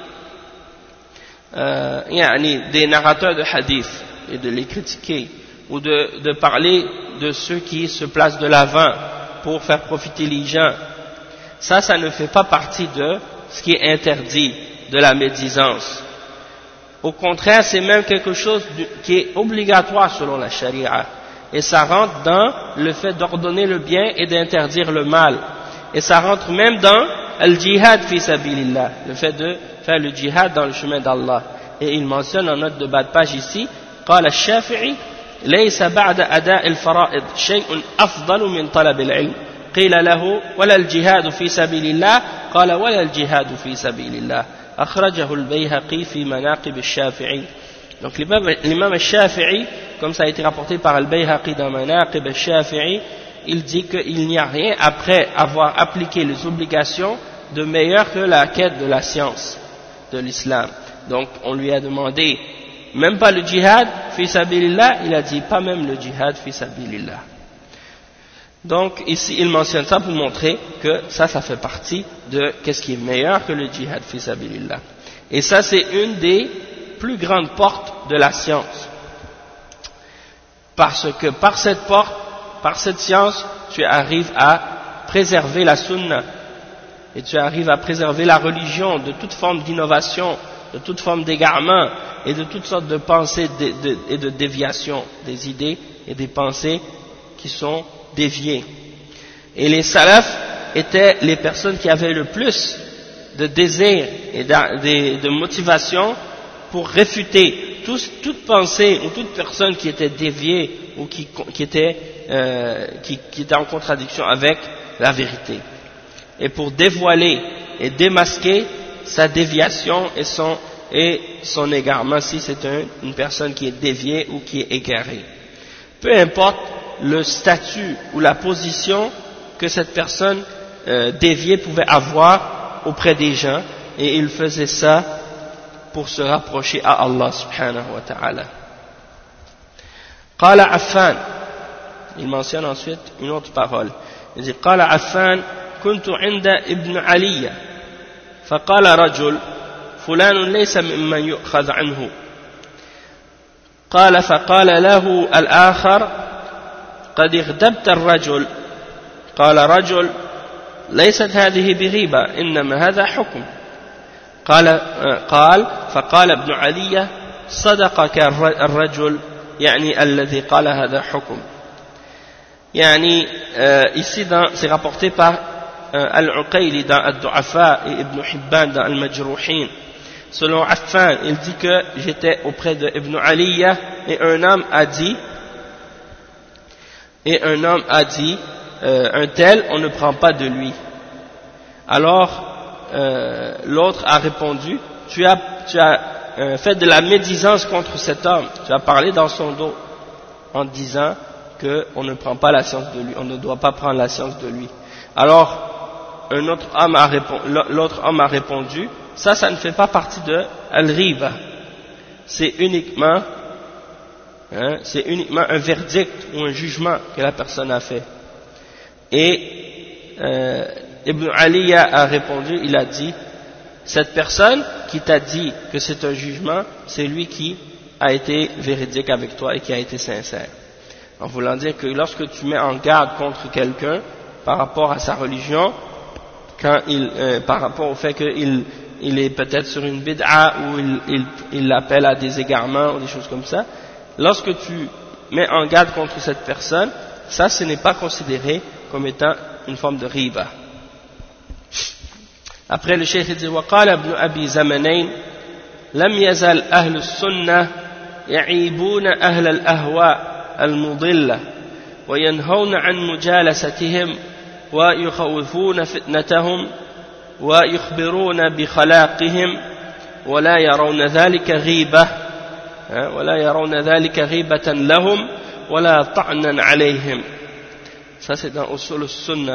des narrateurs de hadith et de les critiquer, ou de parler de ceux qui se placent de l'avant pour faire profiter les gens, ça ne fait pas partie de ce qui est interdit de la médisance. Au contraire, c'est même quelque chose qui est obligatoire selon la charia, et ça rentre dans le fait d'ordonner le bien et d'interdire le mal, et ça rentre même dans al-jihad fi sabilillah, le fait de faire le jihad dans le chemin d'Allah. Et il mentionne en note de bas de page ici, قال الشافعي ليس بعد أداء الفرائض شيء أفضل من طلب العلم، قيل له ولا الجهاد في سبيل الله، قال ولا الجهاد في سبيل الله، أخرجه البيهقي في مناقب الشافعي. Donc l'imam al-Shafi'i, comme ça a été rapporté par al-Bayhaqi dans Manaqib al-Shafi'i, il dit qu'il n'y a rien après avoir appliqué les obligations de meilleur que la quête de la science de l'islam. Donc on lui a demandé même pas le djihad fi sabilillah, il a dit pas même le djihad fi sabilillah. Donc ici il mentionne ça pour montrer que ça fait partie de qu'est-ce qui est meilleur que le djihad fi sabilillah. Et ça c'est une des plus grandes portes de la science, parce que par cette porte, par cette science, tu arrives à préserver la sunna, et tu arrives à préserver la religion de toute forme d'innovation, de toute forme d'égarement et de toutes sortes de pensées et de déviations, des idées et des pensées qui sont déviées. Et les salafs étaient les personnes qui avaient le plus de désir et de motivation pour réfuter toute pensée ou toute personne qui était déviée ou qui était en contradiction avec la vérité, et pour dévoiler et démasquer sa déviation et son égarement si c'est une personne qui est déviée ou qui est égarée. Peu importe le statut ou la position que cette personne déviée pouvait avoir auprès des gens, et il faisait ça pour se rapprocher à Allah subhanahu wa ta'ala. Qala Affan, il mentionne ensuite une autre parole. Il dit Qala Affan kuntu inda ibn Aliyya فقال رجل فلان ليس ممن يؤخذ عنه قال فقال له الآخر قد اغتبت الرجل قال رجل ليست هذه بغيبة إنما هذا حكم قال فقال ابن علي صدقك الرجل يعني الذي قال هذا حكم. يعني ici c'est rapporté par Al-Uqayli dans Ad-Du'afa et Ibn Hibban dans Al-Majruhin. Selon Affan, il dit que j'étais auprès de Ibn Aliyya et un homme a dit un tel on ne prend pas de lui. Alors l'autre a répondu, tu as fait de la médisance contre cet homme, tu as parlé dans son dos en disant qu'on ne prend pas la science de lui, on ne doit pas prendre la science de lui. Alors l'autre homme a répondu, ça ne fait pas partie de al-riba, c'est uniquement un verdict ou un jugement que la personne a fait. Et Ibn Aliya a répondu, il a dit, cette personne qui t'a dit que c'est un jugement, c'est lui qui a été véridique avec toi et qui a été sincère. En voulant dire que lorsque tu mets en garde contre quelqu'un par rapport à sa religion, par rapport au fait qu'il est peut-être sur une bid'a ou il appelle à des égarements ou des choses comme ça, lorsque tu mets en garde contre cette personne, ça ce n'est pas considéré comme étant une forme de riba. Après le cheikh dit وقال ابن أبي زمنين لم يزل أهل السنة يعيبون أهل الأهواء المضلة وينهون عن مجالستهم ويخوفون فتنتهم ويخبرون بخلاقهم ولا يرون ذلك غيبة لهم ولا طعنا عليهم. Ça c'est dans Usul al-Sunnah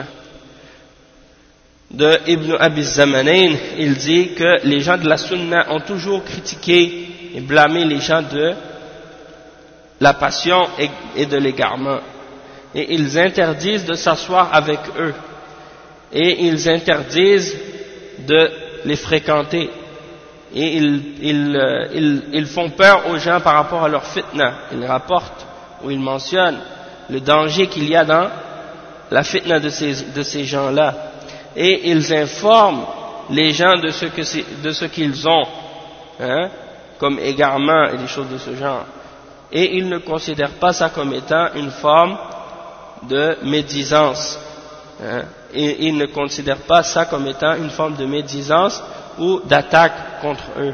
de Ibn Abi Zamanayn. Il dit que les gens de la Sunna ont toujours critiqué et blâmé les gens de la passion et de l'égarement, et ils interdisent de s'asseoir avec eux et ils interdisent de les fréquenter et ils font peur aux gens par rapport à leur fitna. Ils rapportent ou ils mentionnent le danger qu'il y a dans la fitna de ces gens-là, et ils informent les gens de ce qu'ils ont, comme égarement et des choses de ce genre, et ils ne considèrent pas ça comme étant une forme de médisance, et ils ne considèrent pas ça comme étant une forme de médisance ou d'attaque contre eux.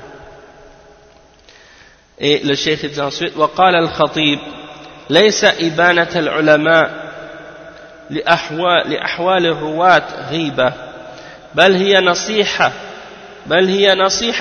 Et le cheikh dit ensuite وقال الخطيب ليس إبانة العلماء لأحوال الرواة غيبة بل هي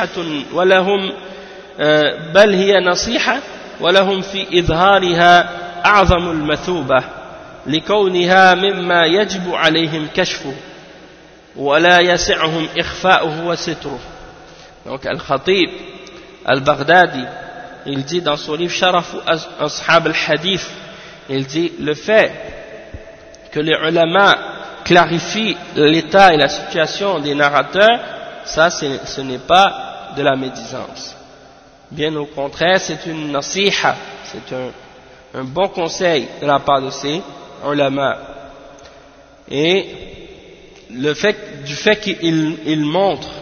نصيحة ولهم في إظهارها أعظم المثوبة لكونها مما يجب عليهم كشفه ولا يسعهم إخفاؤه وستره. Donc Al-Khatib Al-Baghdadi, il dit dans son livre Sharaf Ashab al-Hadith, il dit le fait que les ulama clarifient l'état et la situation des narrateurs, ça ce n'est pas de la médisance. Bien au contraire, c'est une nasiha, c'est un bon conseil de la part de ces ulama. Et du fait qu'ils montrent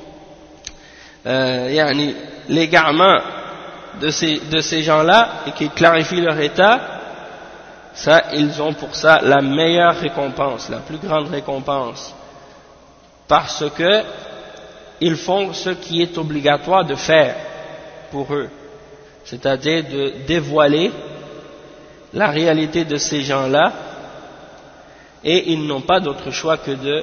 l'égarement de ces gens-là et qu'ils clarifient leur état, ça, ils ont pour ça la meilleure récompense, la plus grande récompense, parce que ils font ce qui est obligatoire de faire pour eux, c'est-à-dire de dévoiler la réalité de ces gens-là, et ils n'ont pas d'autre choix que de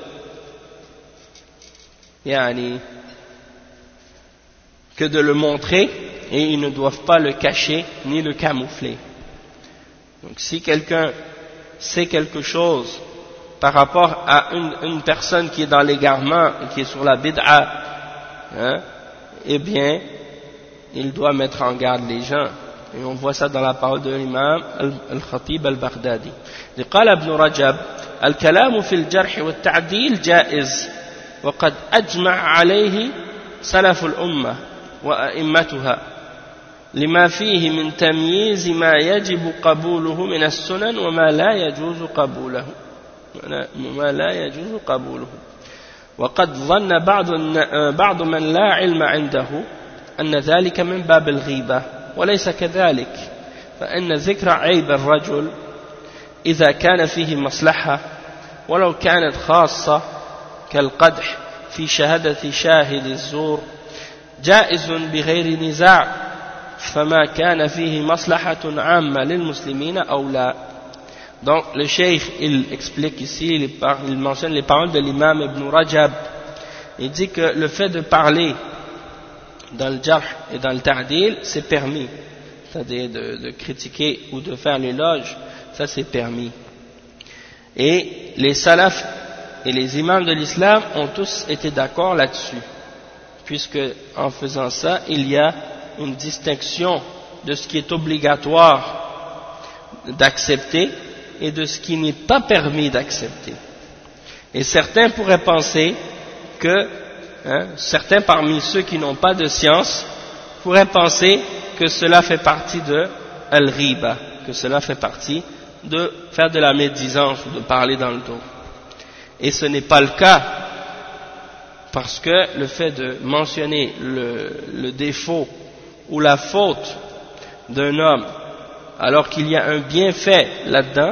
le montrer, et ils ne doivent pas le cacher ni le camoufler. Donc si quelqu'un sait quelque chose par rapport à une personne qui est dans l'égarement et qui est sur la bid'a, eh bien il doit mettre en garde les gens. Et on voit ça dans la parole de l'imam Al-Khatib Al-Baghdadi. قال ابن رجب الكلام في الجرح والتعديل جائز وقد أجمع عليه سلف الأمة وأئمتها لما فيه من تمييز ما يجب قبوله من السنن وما لا يجوز قبوله وقد ظن بعض من لا علم عنده أن ذلك من باب الغيبة وليس كذلك فإن ذكر عيب الرجل إذا كان فيه مصلحة ولو كانت خاصة كالقدح في شهادة شاهد الزور جائز بغير نزاع فما كان فيه مصلحة عامة للمسلمين أو لا. Donc le cheikh il explique ici, il mentionne les paroles de l'imam Ibn Rajab. Il dit que le fait de parler dans le jarh et dans le ta'dil c'est permis, c'est-à-dire de critiquer ou de faire l'éloge, ça c'est permis. Et les salafs et les imams de l'islam ont tous été d'accord là-dessus, puisque en faisant ça il y a une distinction de ce qui est obligatoire d'accepter et de ce qui n'est pas permis d'accepter. Et certains pourraient penser que, certains parmi ceux qui n'ont pas de science pourraient penser que cela fait partie de al-riba, que cela fait partie de faire de la médisance ou de parler dans le dos. Et ce n'est pas le cas, parce que le fait de mentionner le défaut ou la faute d'un homme alors qu'il y a un bienfait là-dedans,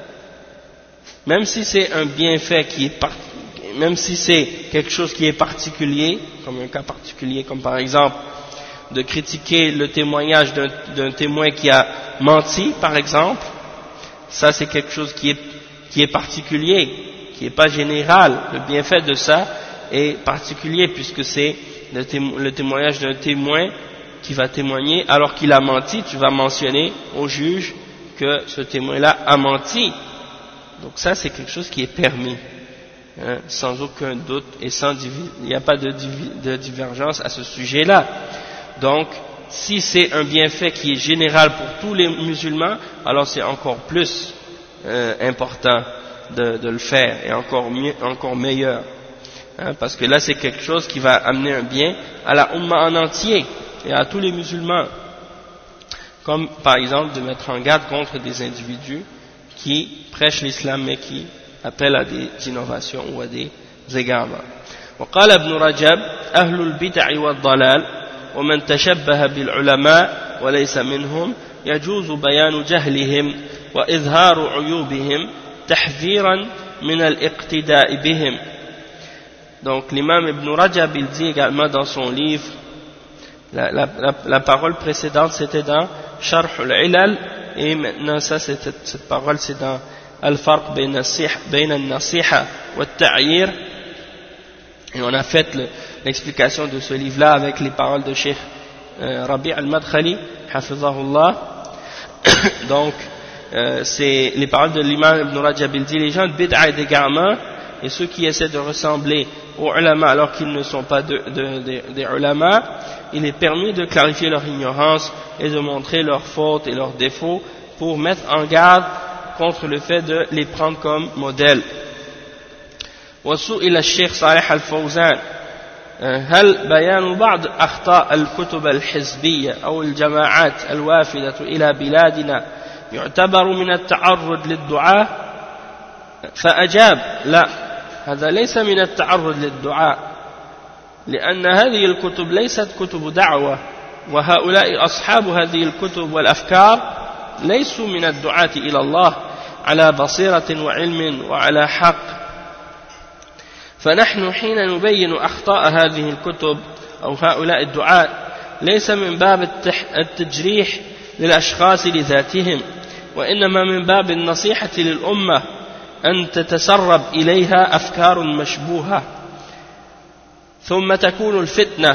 même si c'est un bienfait même si c'est quelque chose qui est particulier, comme un cas particulier, comme par exemple de critiquer le témoignage d'un témoin qui a menti, par exemple, ça c'est quelque chose qui est particulier, qui n'est pas général. Le bienfait de ça est particulier puisque c'est le témoignage d'un témoin qui va témoigner alors qu'il a menti. Tu vas mentionner au juge que ce témoin-là a menti. Donc ça c'est quelque chose qui est permis, sans aucun doute, et il n'y a pas de divergence à ce sujet-là. Donc si c'est un bienfait qui est général pour tous les musulmans, alors c'est encore plus important de le faire, et encore meilleur, parce que là c'est quelque chose qui va amener un bien à la Ummah en entier et à tous les musulmans, comme par exemple de mettre en garde contre des individus qui prêchent l'islam mais qui appellent à des innovations ou à des égarements. وقال ابن رجب أهل البدع والضلال ومن تشبه بالعلماء وليس منهم يجوز بيان جهلهم وإظهار عيوبهم تحذيرا من الاقتداء بهم. Donc l'imam Ibn Rajab il dit également dans son livre, la parole précédente c'était dans Sharh al-Ilal, et maintenant cette parole c'est dans Al-Farq Bayn al-Nasiha wa al-Ta'yir, et on a fait l'explication de ce livre là avec les paroles de Cheikh Rabi' al-Madkhali hafizahullah. Donc c'est les paroles de l'imam Ibn Rajab, il dit les gens de bid'a et d'égarement et ceux qui essaient de ressembler aux ulama alors qu'ils ne sont pas des ulama, il est permis de clarifier leur ignorance et de montrer leurs fautes et leurs défauts pour mettre en garde contre le fait de les prendre comme modèle. وسئل الشيخ صالح الفوزان هل بيان بعض أخطاء الكتب الحزبية أو الجماعات الوافدة إلى بلادنا يعتبر من التعرض للدعاء؟ فأجاب لا، هذا ليس من التعرض للدعاء، لأن هذه الكتب ليست كتب دعوة، وهؤلاء أصحاب هذه الكتب والأفكار ليسوا من الدعاة إلى الله على بصيرة وعلم وعلى حق. فنحن حين نبين أخطاء هذه الكتب أو هؤلاء الدعاة ليس من باب التجريح للأشخاص لذاتهم، وإنما من باب النصيحة للأمة أن تتسرب إليها أفكار مشبوهة ثم تكون الفتنة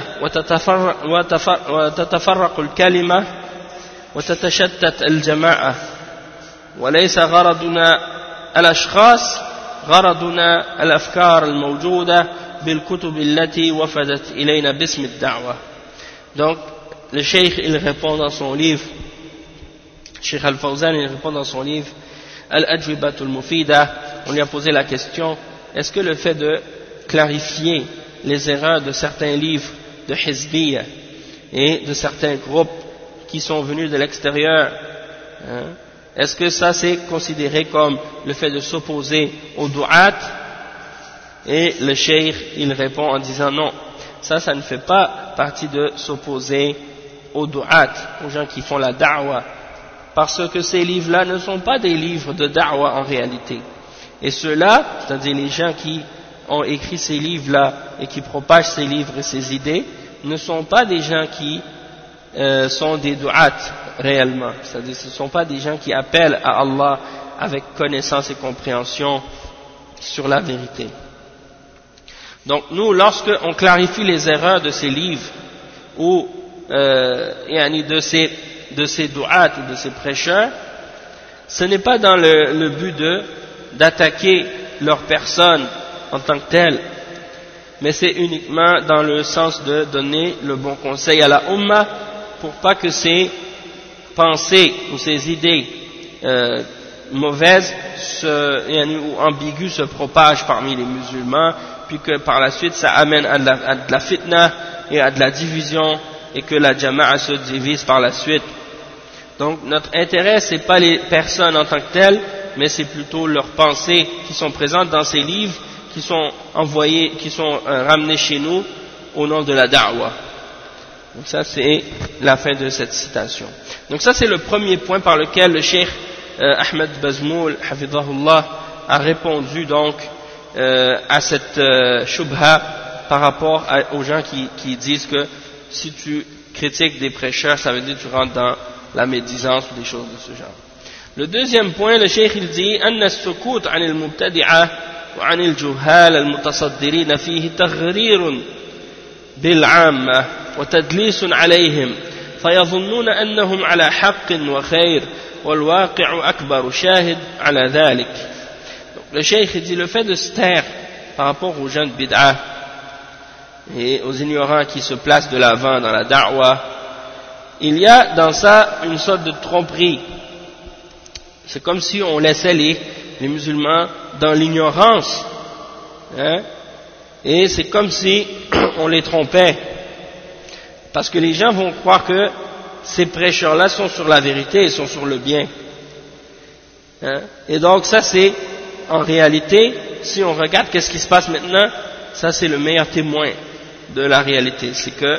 وتتفرق الكلمة وتتشتت الجماعة، وليس غرضنا الأشخاص، غرضنا الأفكار الموجودة بالكتب التي وفدت إلينا باسم الدعوة. Donc le cheikh il répond dans son livre, Cheikh Al-Fawzan il répond dans son livre Al-Ajwibatul Mufida, on lui a posé la question, est-ce que le fait de clarifier les erreurs de certains livres de Hizbiyya et de certains groupes qui sont venus de l'extérieur, est-ce que ça c'est considéré comme le fait de s'opposer aux du'at? Et le cheikh il répond en disant non, ça ne fait pas partie de s'opposer aux du'at, aux gens qui font la da'wa, parce que ces livres-là ne sont pas des livres de da'wa en réalité. Et ceux-là, c'est-à-dire les gens qui ont écrit ces livres-là et qui propagent ces livres et ces idées, ne sont pas des gens qui sont des du'at réellement, c'est-à-dire ce ne sont pas des gens qui appellent à Allah avec connaissance et compréhension sur la vérité. Donc nous, lorsqu'on clarifie les erreurs de ces livres ou de ces du'at ou de ces prêcheurs, ce n'est pas dans le but d'attaquer leur personne en tant que telle, mais c'est uniquement dans le sens de donner le bon conseil à la Ummah pour pas que ces pensées ou ces idées mauvaises ou ambiguës se propagent parmi les musulmans, puis que par la suite ça amène à de la fitna et à de la division et que la jama'a se divise par la suite. Donc notre intérêt c'est pas les personnes en tant que telles, mais c'est plutôt leurs pensées qui sont présentes dans ces livres, qui sont envoyées, qui sont ramenées chez nous au nom de la da'wah. Donc ça c'est la fin de cette citation. Donc ça c'est le premier point par lequel le cheikh Ahmed Bazmoul hafidhahullah a répondu donc à cette shubha par rapport aux gens qui disent que si tu critiques des prêcheurs, ça veut dire que tu rentres dans la médisance ou des choses de ce genre. Le deuxième point, le cheikh il dit أن السكوت عن المبتدعة وعن الجهال المتصدرين فيه تغرير بالعامة وتدليس عليهم فيظنون أنهم على حق وخير والواقع أكبر شاهد على ذلك. Le cheikh dit le fait de se taire par rapport aux jeunes bid'ah et aux ignorants qui se placent de l'avant dans la da'wah, il y a dans ça une sorte de tromperie. C'est comme si on laissait les musulmans dans l'ignorance, hein, et c'est comme si on les trompait, parce que les gens vont croire que ces prêcheurs-là sont sur la vérité, ils sont sur le bien, hein, et donc ça c'est, en réalité, si on regarde qu'est-ce qui se passe maintenant, ça c'est le meilleur témoin de la réalité, c'est que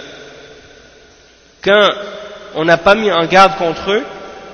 quand on n'a pas mis en garde contre eux,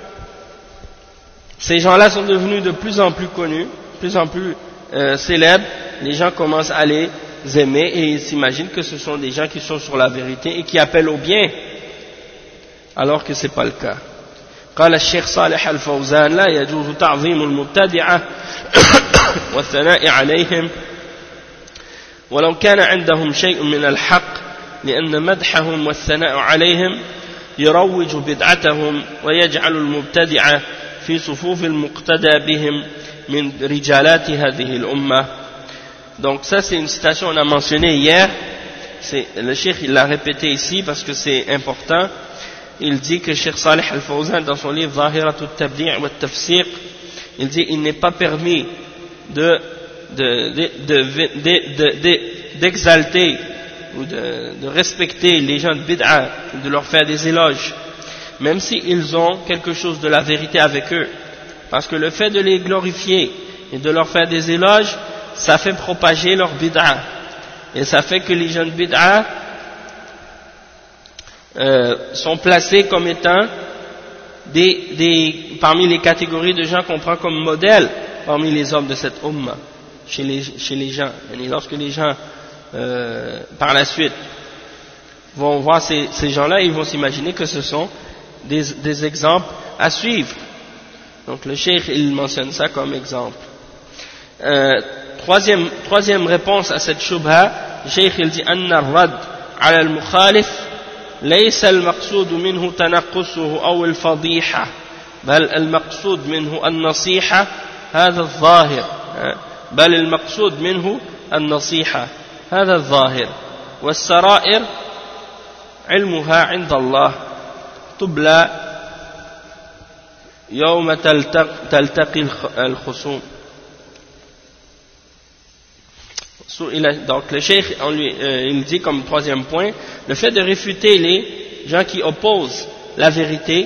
ces gens-là sont devenus de plus en plus connus, de plus en plus célèbres, les gens commencent à les aimer et ils s'imaginent que ce sont des gens qui sont sur la vérité et qui appellent au bien, alors que ce n'est pas le cas. قال الشيخ صالح الفوزان لا يجوز تعظيم المبتدعة والثناء عليهم ولو كان عندهم شيء من الحق لأن مدحهم والثناء عليهم يروج بدعتهم ويجعل المبتدعة في صفوف المقتدى بهم من رجالات هذه الأمة. Donc ça c'est une citation qu'on a mentionnée hier, le cheikh il l'a répété ici parce que c'est important. Il dit que Cheikh Salih Al-Fawzan dans son livre Zahiratul Tabdi' wa Tafsiq, il dit il n'est pas permis d'exalter ou de respecter les gens de bid'a, de leur faire des éloges, même s'ils ont quelque chose de la vérité avec eux, parce que le fait de les glorifier et de leur faire des éloges, ça fait propager leur bid'a, et ça fait que les gens de bid'a sont placés comme étant parmi les catégories de gens qu'on prend comme modèle parmi les hommes de cette ummah, chez les gens. Et lorsque les gens par la suite vont voir ces gens-là, ils vont s'imaginer que ce sont des exemples à suivre. Donc le cheikh il mentionne ça comme exemple. Troisième réponse à cette shubha, le cheikh il dit anna ar-rad ala al-mukhalif ليس المقصود منه تنقصه أو الفضيحة بل المقصود منه النصيحة هذا الظاهر بل المقصود منه النصيحة هذا الظاهر والسرائر علمها عند الله تبلى يوم تلتقي الخصوم. Donc le cheikh il dit comme troisième point, le fait de réfuter les gens qui opposent la vérité,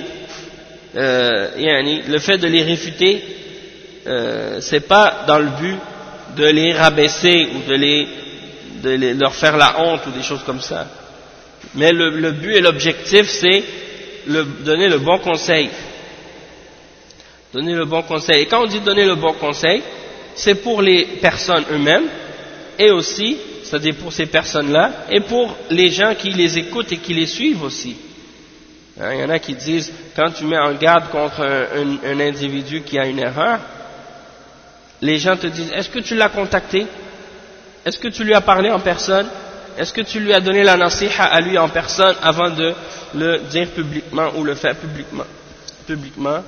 le fait de les réfuter, c'est pas dans le but de les rabaisser ou de leur faire la honte ou des choses comme ça, mais le but et l'objectif c'est donner le bon conseil. Donner le bon conseil. Et quand on dit donner le bon conseil, c'est pour les personnes eux-mêmes, et aussi, c'est-à-dire pour ces personnes-là, et pour les gens qui les écoutent et qui les suivent aussi. Il y en a qui disent, quand tu mets en garde contre un individu qui a une erreur, les gens te disent, est-ce que tu l'as contacté? Est-ce que tu lui as parlé en personne? Est-ce que tu lui as donné la nasiha à lui en personne avant de le dire publiquement ou le faire publiquement?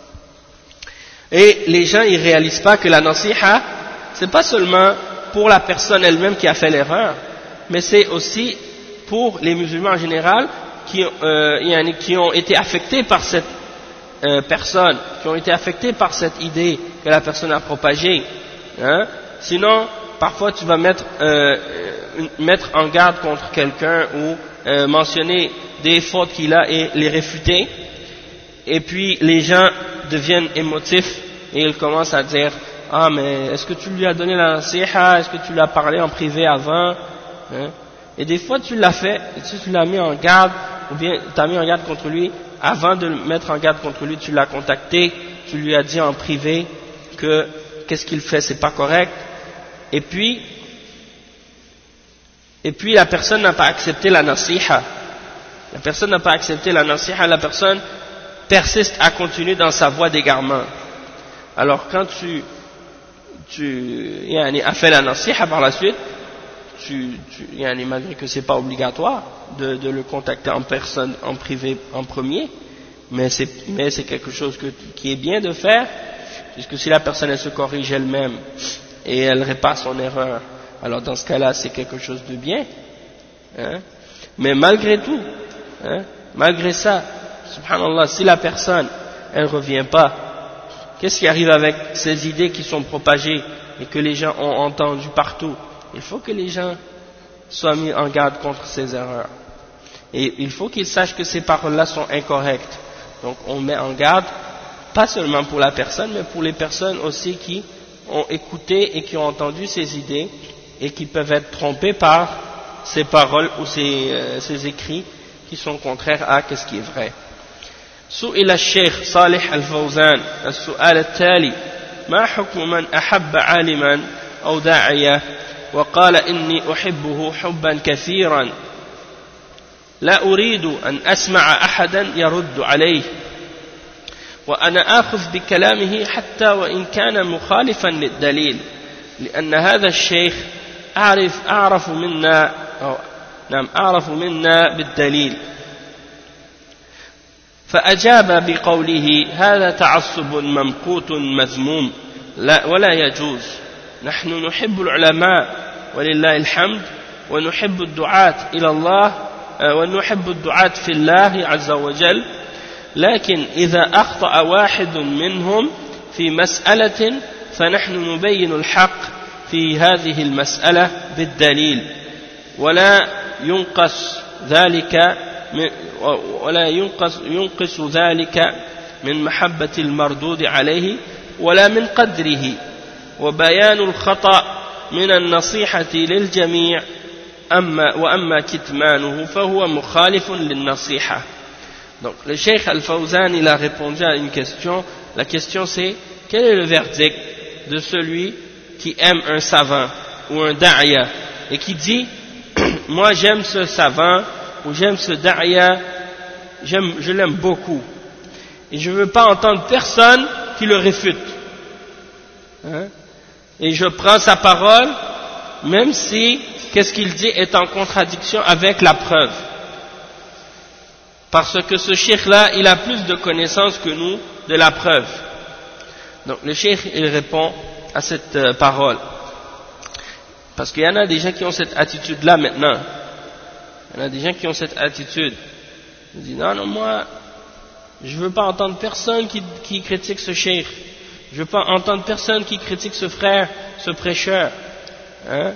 Et les gens, ils réalisent pas que la nasiha, c'est pas seulement pour la personne elle-même qui a fait l'erreur, mais c'est aussi pour les musulmans en général qui ont été affectés par cette personne, qui ont été affectés par cette idée que la personne a propagée. Hein? Sinon, parfois tu vas mettre en garde contre quelqu'un ou mentionner des fautes qu'il a et les réfuter, et puis les gens deviennent émotifs et ils commencent à dire, ah mais est-ce que tu lui as donné la nasiha, est-ce que tu lui as parlé en privé avant, hein? Et des fois tu l'as fait, tu l'as mis en garde, ou bien tu as mis en garde contre lui, avant de le mettre en garde contre lui, tu l'as contacté, tu lui as dit en privé que qu'est-ce qu'il fait, c'est pas correct, et puis la personne n'a pas accepté la nasiha, la personne la personne persiste à continuer dans sa voie d'égarement. Alors quand tu as fait la nasiha par la suite, malgré que c'est pas obligatoire de le contacter en personne, en privé, en premier, mais c'est quelque chose qui est bien de faire, puisque si la personne elle se corrige elle-même et elle répare son erreur, alors dans ce cas-là c'est quelque chose de bien, hein? Mais malgré tout, hein, malgré ça, subhanallah, si la personne elle revient pas, qu'est-ce qui arrive avec ces idées qui sont propagées et que les gens ont entendues partout? Il faut que les gens soient mis en garde contre ces erreurs. Et il faut qu'ils sachent que ces paroles-là sont incorrectes. Donc on met en garde, pas seulement pour la personne, mais pour les personnes aussi qui ont écouté et qui ont entendu ces idées et qui peuvent être trompées par ces paroles ou ces écrits qui sont contraires à ce qui est vrai. سئل الشيخ صالح الفوزان السؤال التالي: ما حكم من أحب عالما أو داعية وقال إني أحبه حبا كثيرا لا أريد أن أسمع أحدا يرد عليه وأنا آخذ بكلامه حتى وإن كان مخالفا للدليل لأن هذا الشيخ أعرف منا بالدليل. فأجاب بقوله: هذا تعصب ممقوت مذموم ولا يجوز، نحن نحب العلماء ولله الحمد ونحب الدعاة إلى الله ونحب الدعاة في الله عز وجل، لكن إذا أخطأ واحد منهم في مسألة فنحن نبين الحق في هذه المسألة بالدليل ولا ينقص ذلك من محبة المردود عليه ولا من قدره، وبيان الخطأ من النصيحة للجميع، وأما كتمانه فهو مخالف للنصيحة. Donc le Cheikh Al-Fawzan il a répondu à une question. La question c'est: quel est le verdict de celui qui aime un savant ou un da'ya et qui dit moi j'aime ce savant ou j'aime ce da'ya, je l'aime beaucoup et je ne veux pas entendre personne qui le réfute, hein? Et je prends sa parole même si qu'est-ce qu'il dit est en contradiction avec la preuve, parce que ce cheikh là il a plus de connaissances que nous de la preuve. Donc le cheikh il répond à cette parole, parce qu'il y en a des gens qui ont cette attitude là maintenant. Il y en a des gens qui ont cette attitude. Ils disent non, moi je ne veux pas entendre personne qui critique ce cheikh, je ne veux pas entendre personne qui critique ce frère, ce prêcheur, hein?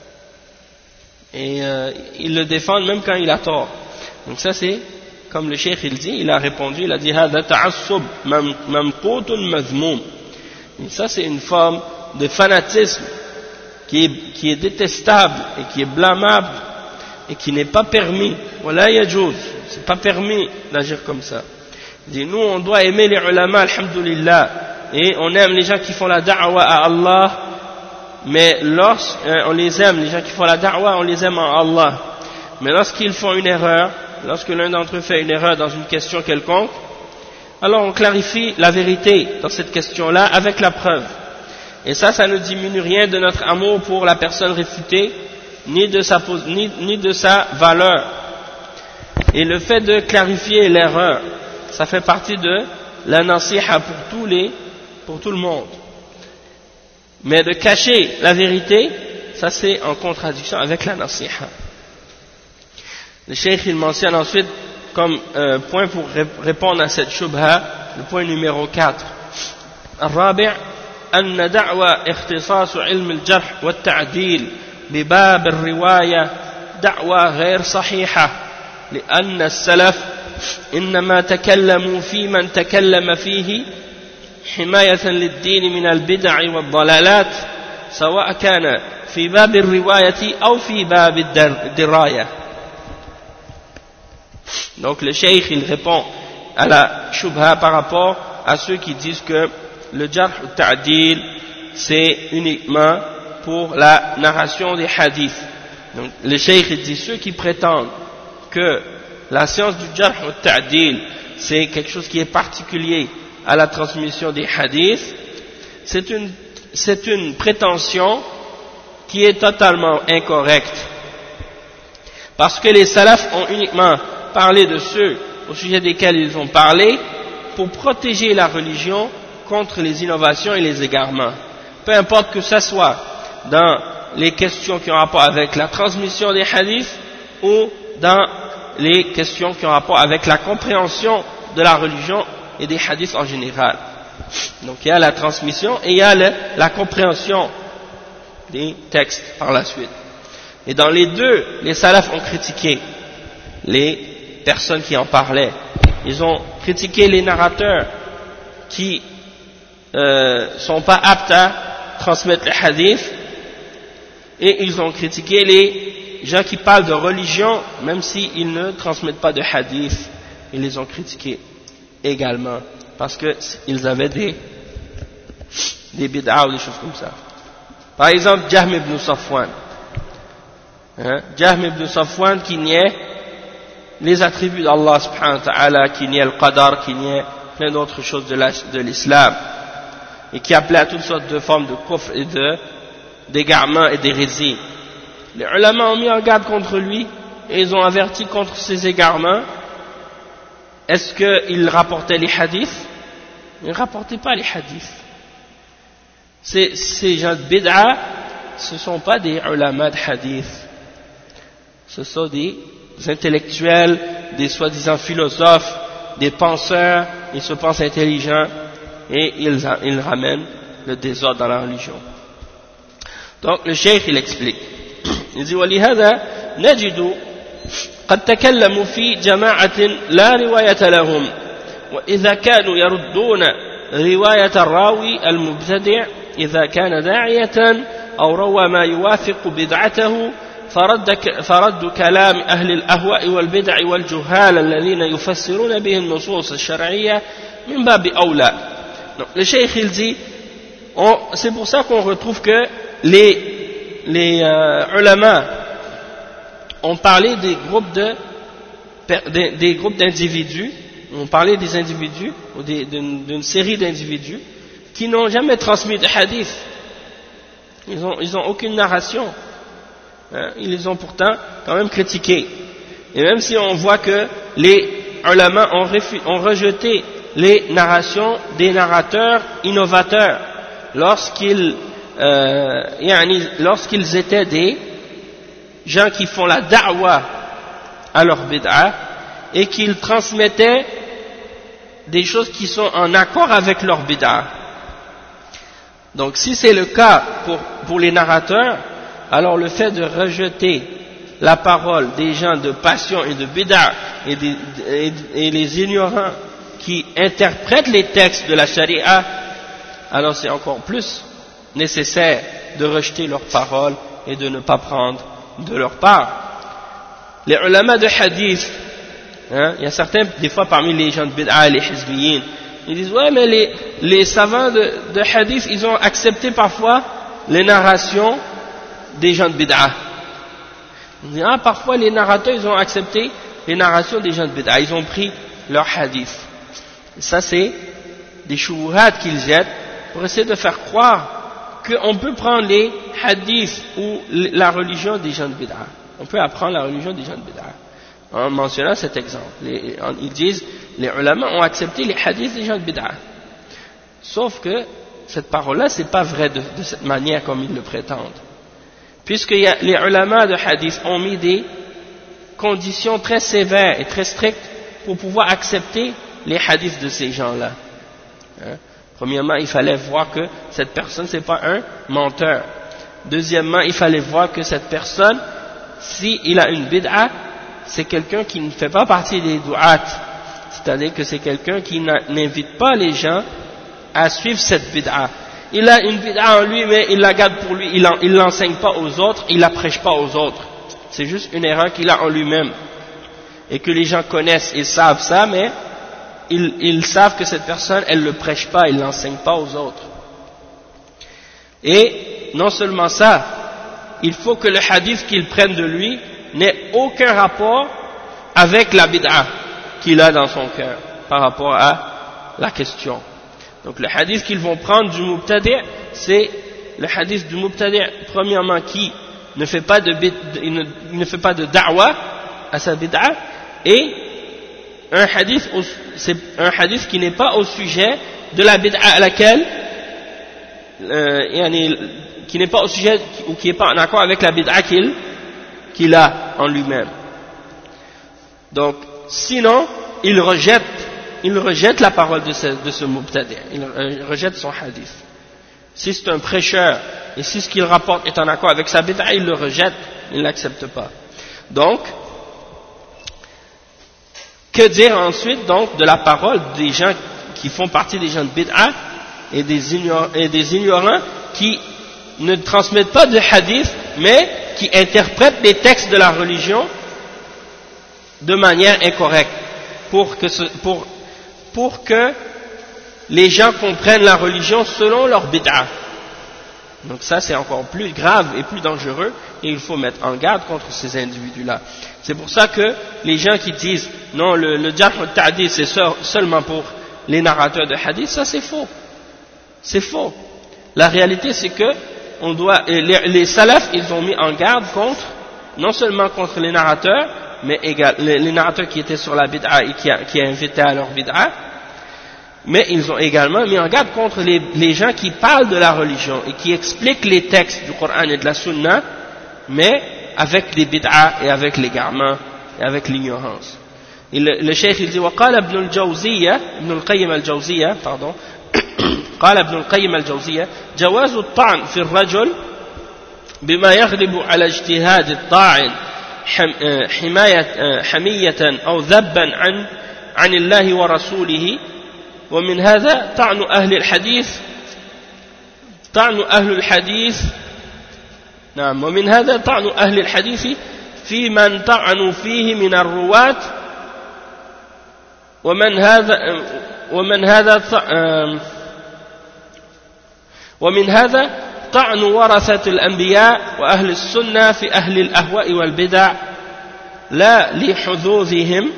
Et ils le défendent même quand il a tort. Donc ça c'est comme le cheikh il dit, il a répondu, il a dit hada ta'assub mamqutun mazmum. Et ça c'est une forme de fanatisme qui est détestable et qui est blâmable et qui n'est pas permis. Wala yajouz, c'est pas permis d'agir comme ça. Il dit nous on doit aimer les ulama, alhamdulillah, et on aime les gens qui font la da'wa à Allah, mais on les aime, les gens qui font la da'wa, on les aime en Allah. Mais lorsqu'ils font une erreur, lorsque l'un d'entre eux fait une erreur dans une question quelconque, alors on clarifie la vérité dans cette question-là avec la preuve. Et ça ne diminue rien de notre amour pour la personne réfutée, ni de sa valeur. Et le fait de clarifier l'erreur, ça fait partie de la nasiha pour tout le monde. Mais de cacher la vérité, ça c'est en contradiction avec la nasiha. Le cheikh il mentionne ensuite comme point pour répondre à cette shubha, le point numéro 4. الرابع أن دعوى اختصاص علم الجرح والتعديل بباب الرواية دعوى غير صحيحة لأن السلف إنما تكلموا في من تكلم فيه حماية للدين من البدع والضلالات سواء كان في باب الرواية أو في باب الدراية. Donc le cheikh il répond à la shubha par rapport à ceux qui disent que le jarh ou ta'dil c'est uniquement pour la narration des hadiths. Donc le cheikh il dit ceux qui prétendent que la science du jarh ou ta'dil c'est quelque chose qui est particulier à la transmission des hadiths, c'est une prétention qui est totalement incorrecte. Parce que les salafs ont uniquement parlé de ceux au sujet desquels ils ont parlé pour protéger la religion contre les innovations et les égarements. Peu importe que ce soit dans les questions qui ont rapport avec la transmission des hadiths ou dans les questions qui ont rapport avec la compréhension de la religion et des hadiths en général. Donc il y a la transmission et il y a la compréhension des textes par la suite. Et dans les deux, les salafs ont critiqué les personnes qui en parlaient. Ils ont critiqué les narrateurs qui sont pas aptes à transmettre les hadiths, et ils ont critiqué les gens qui parlent de religion même s'ils ne transmettent pas de hadiths. Ils les ont critiqués également parce qu'ils avaient des bid'a ou des choses comme ça. Par exemple Jahm ibn Safwan, Jahm ibn Safwan qui niait les attributs d'Allah subhanahu wa ta'ala, qui niait le qadar, qui niait plein d'autres choses de l'islam, et qui appelait à toutes sortes de formes de kufr et d'égarement et d'hérésie. Les ulama ont mis en garde contre lui et ils ont averti contre ces égarements. Est-ce qu'il rapportait les hadiths? Il ne rapportait pas les hadiths. Ces gens de bid'a, ce ne sont pas des ulama de hadith. Ce sont des intellectuels, des soi-disant philosophes, des penseurs, ils se pensent intelligents et ils ramènent le désordre dans la religion. Donc le cheikh il explique. Il dit وَلِهَذَا نَجِدُ قد تكلموا في جماعة لا رواية لهم وإذا كانوا يردون رواية الراوي المبتدع إذا كان داعية أو روى ما يوافق بدعته فرد كلام أهل الأهواء والبدع والجهال الذين يفسرون به النصوص الشرعية من باب أولى. Donc, le cheikh il dit, c'est pour ça qu'on retrouve que les ulama ont parlé des groupes d'individus, ont parlé des individus ou d'une série d'individus qui n'ont jamais transmis de hadith. Ils ont aucune narration. Ils les ont pourtant quand même critiqués. Et même si on voit que les ulama ont rejeté les narrations des narrateurs innovateurs lorsqu'ils étaient des gens qui font la da'wa à leur bid'a et qu'ils transmettaient des choses qui sont en accord avec leur bid'a. Donc si c'est le cas pour les narrateurs, alors le fait de rejeter la parole des gens de passion et de bid'a et les ignorants qui interprètent les textes de la charia, alors c'est encore plus nécessaire de rejeter leurs paroles et de ne pas prendre de leur part. Les ulama de hadith, il y a certains, des fois parmi les gens de bid'a, les hizbiyin, ils disent ouais mais les savants de hadith, ils ont accepté parfois les narrations des gens de bid'a. Ils disent parfois les narrateurs ils ont accepté les narrations des gens de bid'a, ils ont pris leur hadith. Et ça c'est des shubuhat qu'ils jettent pour essayer de faire croire qu'on peut prendre les hadiths ou la religion des gens de bid'a. On peut apprendre la religion des gens de bid'a. En mentionnant cet exemple. Ils disent, les ulama ont accepté les hadiths des gens de bid'a. Sauf que cette parole-là, c'est pas vrai de cette manière comme ils le prétendent. Puisque les ulama de hadith ont mis des conditions très sévères et très strictes pour pouvoir accepter les hadiths de ces gens-là. Hein? Premièrement, il fallait voir que cette personne, c'est pas un menteur. Deuxièmement, il fallait voir que cette personne, s'il a une bid'a, c'est quelqu'un qui ne fait pas partie des du'at. C'est-à-dire que c'est quelqu'un qui n'invite pas les gens à suivre cette bid'a. Il a une bid'a en lui, mais il la garde pour lui, il l'enseigne pas aux autres, il la prêche pas aux autres. C'est juste une erreur qu'il a en lui-même. Et que les gens connaissent et savent ça, mais ils savent que cette personne, elle le prêche pas, il l'enseigne pas aux autres. Et non seulement ça, il faut que le hadith qu'ils prennent de lui n'ait aucun rapport avec la bid'a qu'il a dans son cœur par rapport à la question. Donc le hadith qu'ils vont prendre du mubtadi', c'est le hadith du mubtadi', premièrement, qui ne fait pas de da'wa à sa bid'a, et c'est un hadith qui n'est pas au sujet de la bid'a à laquelle qui n'est pas au sujet ou qui n'est pas en accord avec la bid'a qu'il a en lui-même. Donc sinon il rejette la parole de ce mubtadi', il rejette son hadith. Si c'est un prêcheur et si ce qu'il rapporte est en accord avec sa bid'a, il le rejette, il ne l'accepte pas. Donc que dire ensuite donc de la parole des gens qui font partie des gens de bid'a et des ignorants qui ne transmettent pas de hadith mais qui interprètent les textes de la religion de manière incorrecte pour que les gens comprennent la religion selon leur bid'a. Donc ça c'est encore plus grave et plus dangereux et il faut mettre en garde contre ces individus-là. C'est pour ça que les gens qui disent non, le jarh al-ta'dil c'est seulement pour les narrateurs de hadith, ça c'est faux. C'est faux. La réalité c'est que les salafs ils ont mis en garde contre, non seulement contre les narrateurs, mais les narrateurs qui étaient sur la bid'a et qui invitaient à leur bid'a, mais ils ont également mis en garde contre les gens qui parlent de la religion et qui expliquent les textes du Coran et de la Sunna, mais avec les bid'a et avec l'égarement et avec l'ignorance. Et le cheikh il dit وقال ابن القيم الجوزية قال ابن القيم الجوزية جواز الطعن في الرجل بما يغلب على اجتهاد الطاعن حمية أو ذبا عن الله ورسوله، ومن هذا طعن أهل الحديث في من طعنوا فيه من الرواة، ومن هذا طعن ورثة الأنبياء وأهل السنة في أهل الأهواء والبدع لا لحظوظهم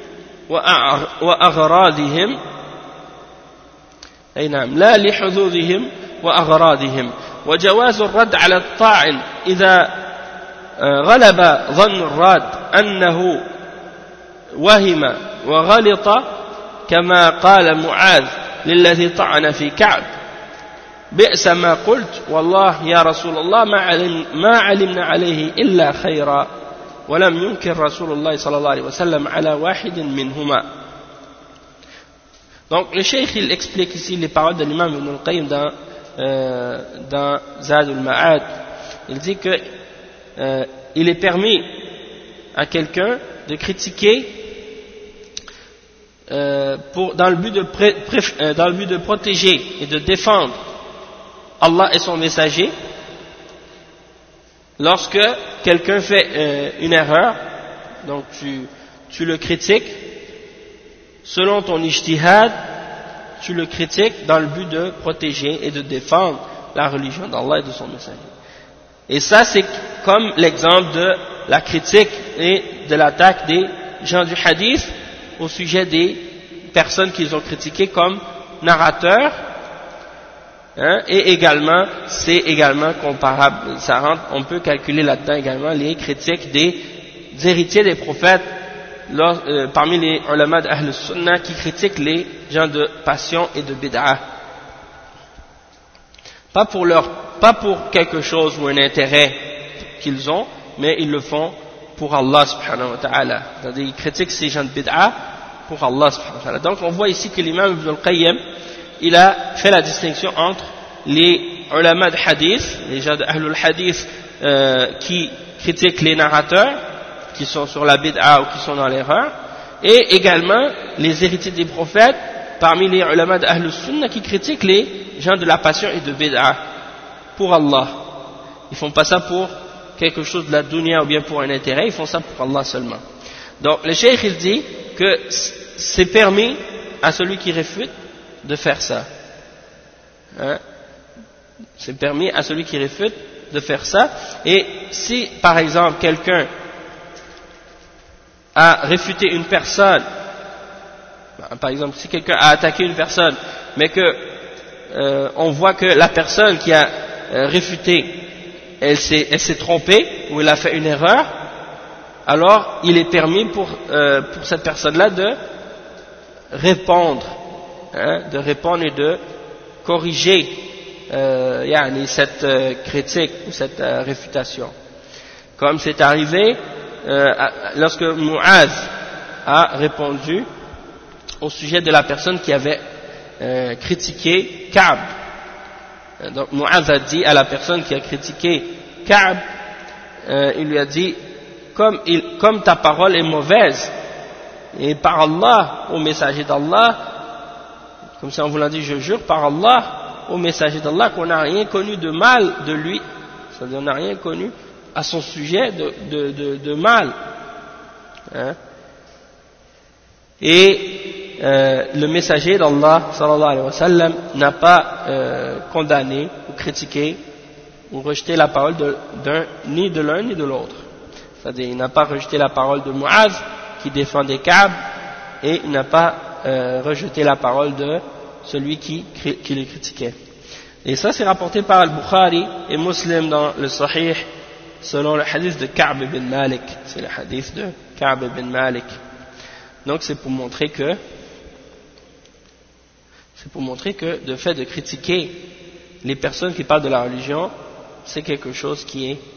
وأغراضهم، أي نعم، لا لحظوظهم وأغراضهم. وجواز الرد على الطاعن إذا غلب ظن الراد أنه وهم وغلط، كما قال معاذ للذي طعن في كعب بئس ما قلت والله يا رسول الله ما علمنا عليه إلا خيرا ولم ينكر رسول الله صلى الله عليه وسلم على واحد منهما. Donc le cheikh il explique ici les paroles de l'imam Ibn al-Qayyim dans Zad al-Ma'ad. Il dit que il est permis à quelqu'un de critiquer dans le but de protéger et de défendre Allah et son messager. Lorsque quelqu'un fait une erreur, donc tu le critiques selon ton ijtihad, tu le critiques dans le but de protéger et de défendre la religion d'Allah et de son messager. Et ça c'est comme l'exemple de la critique et de l'attaque des gens du hadith au sujet des personnes qu'ils ont critiquées comme narrateurs Hein, et également, c'est également comparable, ça rentre, on peut calculer là-dedans également les critiques des héritiers des prophètes, parmi les ulama d'Ahl Sunnah qui critiquent les gens de passion et de bid'ah. Pas pour quelque chose ou un intérêt qu'ils ont, mais ils le font pour Allah subhanahu wa ta'ala. C'est-à-dire, ils critiquent ces gens de bid'ah pour Allah subhanahu wa ta'ala. Donc, on voit ici que l'imam Ibn al-Qayyim, il a fait la distinction entre les ulama de hadith, les gens de Ahlul Hadith qui critiquent les narrateurs, qui sont sur la bid'a ou qui sont dans l'erreur, et également les héritiers des prophètes, parmi les ulama de Ahlul Sunnah qui critiquent les gens de la passion et de bid'a pour Allah. Ils font pas ça pour quelque chose de la dunya ou bien pour un intérêt, ils font ça pour Allah seulement. Donc le cheikh il dit que c'est permis à celui qui réfute de faire ça. Hein? C'est permis à celui qui réfute de faire ça. Et si, par exemple, quelqu'un a réfuté une personne, par exemple, si quelqu'un a attaqué une personne, mais que on voit que la personne qui a réfuté, elle s'est trompée ou elle a fait une erreur, alors il est permis pour cette personne-là de répondre. Hein, de répondre et de corriger cette critique ou cette réfutation. Comme c'est arrivé lorsque Mu'adh a répondu au sujet de la personne qui avait critiqué Ka'b. Donc Mu'adh a dit à la personne qui a critiqué Ka'b, il lui a dit comme ta parole est mauvaise, et par Allah, au messager d'Allah, comme ça on vous l'a dit, je jure par Allah, au messager d'Allah, qu'on n'a rien connu de mal de lui, c'est-à-dire on n'a rien connu à son sujet de mal. Hein? Et le messager d'Allah, sallallahu alayhi wa sallam, n'a pas condamné ou critiqué ou rejeté la parole ni de l'un ni de l'autre. C'est-à-dire il n'a pas rejeté la parole de Mu'adh qui défendait Ka'b, et il n'a pas rejeté la parole de celui qui le critiquait. Et ça c'est rapporté par Al-Bukhari et Muslim dans le Sahih selon le hadith de Ka'b ibn Malik. C'est le hadith de Ka'b ibn Malik. Donc c'est pour montrer que le fait de critiquer les personnes qui parlent de la religion, c'est quelque chose qui est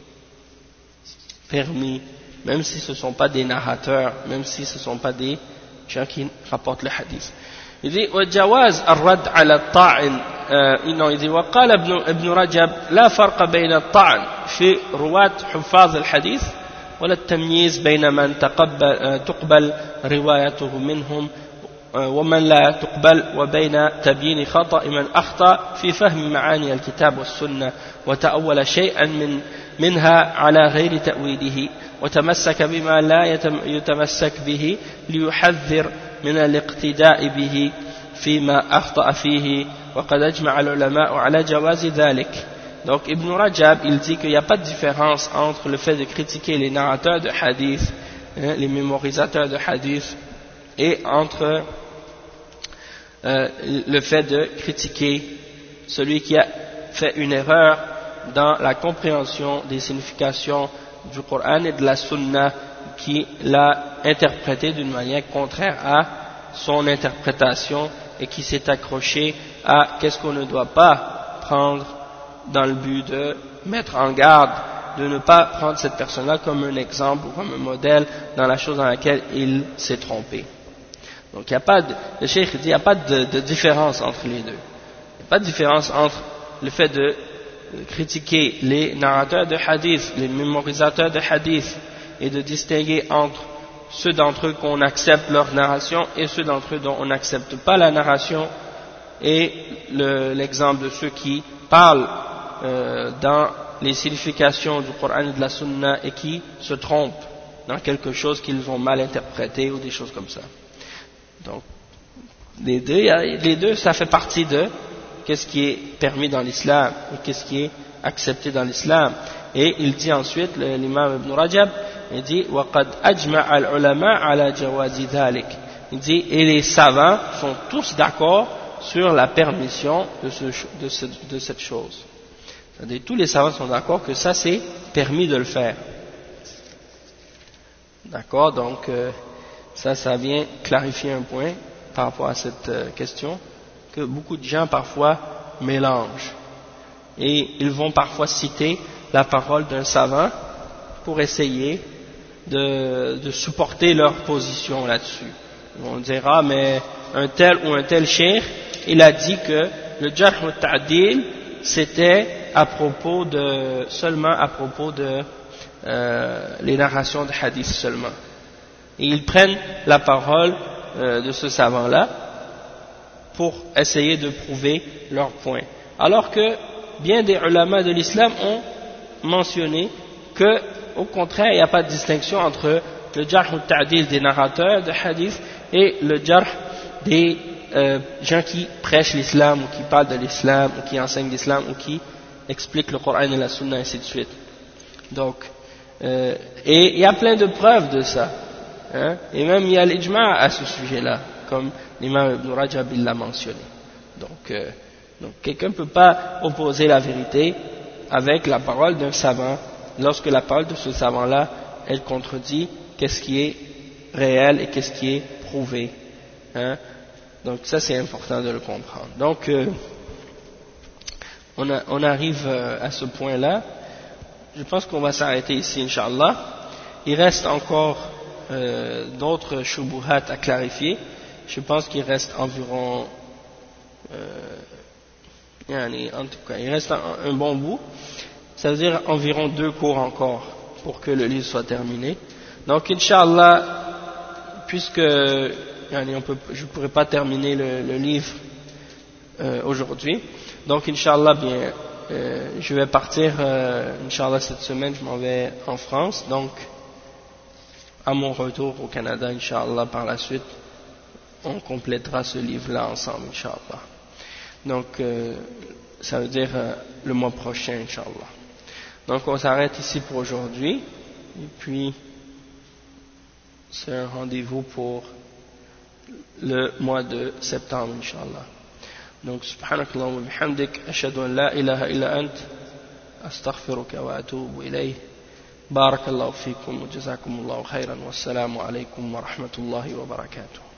permis, même si ce ne sont pas des narrateurs, même si ce ne sont pas des gens qui rapportent le hadith. Il dit وجواز الرد على الطاعن il dit وقال ابن رجب لا فرق بين الطعن في رواة حفاظ الحديث ولا التمييز بين من تقبل روايته منهم ومن لا تقبل وبين تبيين خطأ من أخطأ في فهم معاني الكتاب والسنة وتأول شيئا منها على غير تأويله وتمسك بما لا يتمسك به ليحذر من الاقتداء به فيما أخطأ فيه وقد أجمع العلماء على جواز ذلك. Donc Ibn Rajab il dit qu'il n'y a pas de différence entre le fait de critiquer les narrateurs de hadith, les mémorisateurs de hadith, et entre le fait de critiquer celui qui a fait une erreur dans la compréhension des significations du Coran et de la Sunna, qui l'a interprété d'une manière contraire à son interprétation et qui s'est accroché à qu'est-ce qu'on ne doit pas prendre dans le but de mettre en garde, de ne pas prendre cette personne-là comme un exemple ou comme un modèle dans la chose dans laquelle il s'est trompé. Donc le cheikh dit qu'il n'y a pas de différence entre les deux. Il n'y a pas de différence entre le fait de critiquer les narrateurs de hadith, les mémorisateurs de hadith, et de distinguer entre ceux d'entre eux qu'on accepte leur narration et ceux d'entre eux dont on n'accepte pas la narration, et l'exemple de ceux qui parlent dans les significations du Coran et de la Sunna et qui se trompent dans quelque chose qu'ils ont mal interprété ou des choses comme ça. Donc les deux ça fait partie de qu'est-ce qui est permis dans l'islam et qu'est-ce qui est accepté dans l'islam. Et il dit ensuite, l'imam Ibn Rajab, il dit وَقَدْ أَجْمَعَ الْعُلَمَاءَ عَلَى جَوَازِ ذَلِكَ. Il dit, et les savants sont tous d'accord sur la permission de cette chose. C'est-à-dire, tous les savants sont d'accord que ça c'est permis de le faire. D'accord, donc ça vient clarifier un point par rapport à cette question que beaucoup de gens parfois mélangent et ils vont parfois citer la parole d'un savant pour essayer de supporter leur position là-dessus. Ils vont dire mais un tel ou un tel cheikh il a dit que le jarh wa ta'dil c'était seulement à propos de les narrations de hadith seulement. Et ils prennent la parole de ce savant-là pour essayer de prouver leur point. Alors que bien des ulama de l'islam ont mentionné que, au contraire, il n'y a pas de distinction entre le jarh ou ta'dil des narrateurs de hadith et le jarh des gens qui prêchent l'islam ou qui parlent de l'islam ou qui enseignent l'islam ou qui expliquent le Coran et la Sunna, ainsi de suite. Donc, et il y a plein de preuves de ça. Hein, et même il y a l'ijma' à ce sujet-là, comme l'imam Ibn Rajab l'a mentionné. Donc quelqu'un ne peut pas opposer la vérité avec la parole d'un savant, lorsque la parole de ce savant-là, elle contredit qu'est-ce qui est réel et qu'est-ce qui est prouvé. Hein. Donc ça c'est important de le comprendre. Donc on arrive à ce point-là. Je pense qu'on va s'arrêter ici, Inch'Allah. Il reste encore d'autres shubuhat à clarifier. Je pense qu'il reste environ en tout cas, il reste un bon bout. Ça veut dire environ 2 cours encore pour que le livre soit terminé. Donc, Inch'Allah, puisque je ne pourrais pas terminer le livre aujourd'hui, donc Inch'Allah, bien, je vais partir, Inch'Allah, cette semaine, je m'en vais en France, donc à mon retour au Canada, Inch'Allah, par la suite, on complétera ce livre-là ensemble, Inch'Allah. Donc, ça veut dire le mois prochain, Inch'Allah. Donc, on s'arrête ici pour aujourd'hui, et puis, c'est un rendez-vous pour le mois de septembre, Inch'Allah. Donc, subhanakallah wa bihamdik, ashhadu an la ilaha illa ant, astaghfiruka wa atubu ilayh. بارك الله فيكم وجزاكم الله خيرا والسلام عليكم ورحمة الله وبركاته.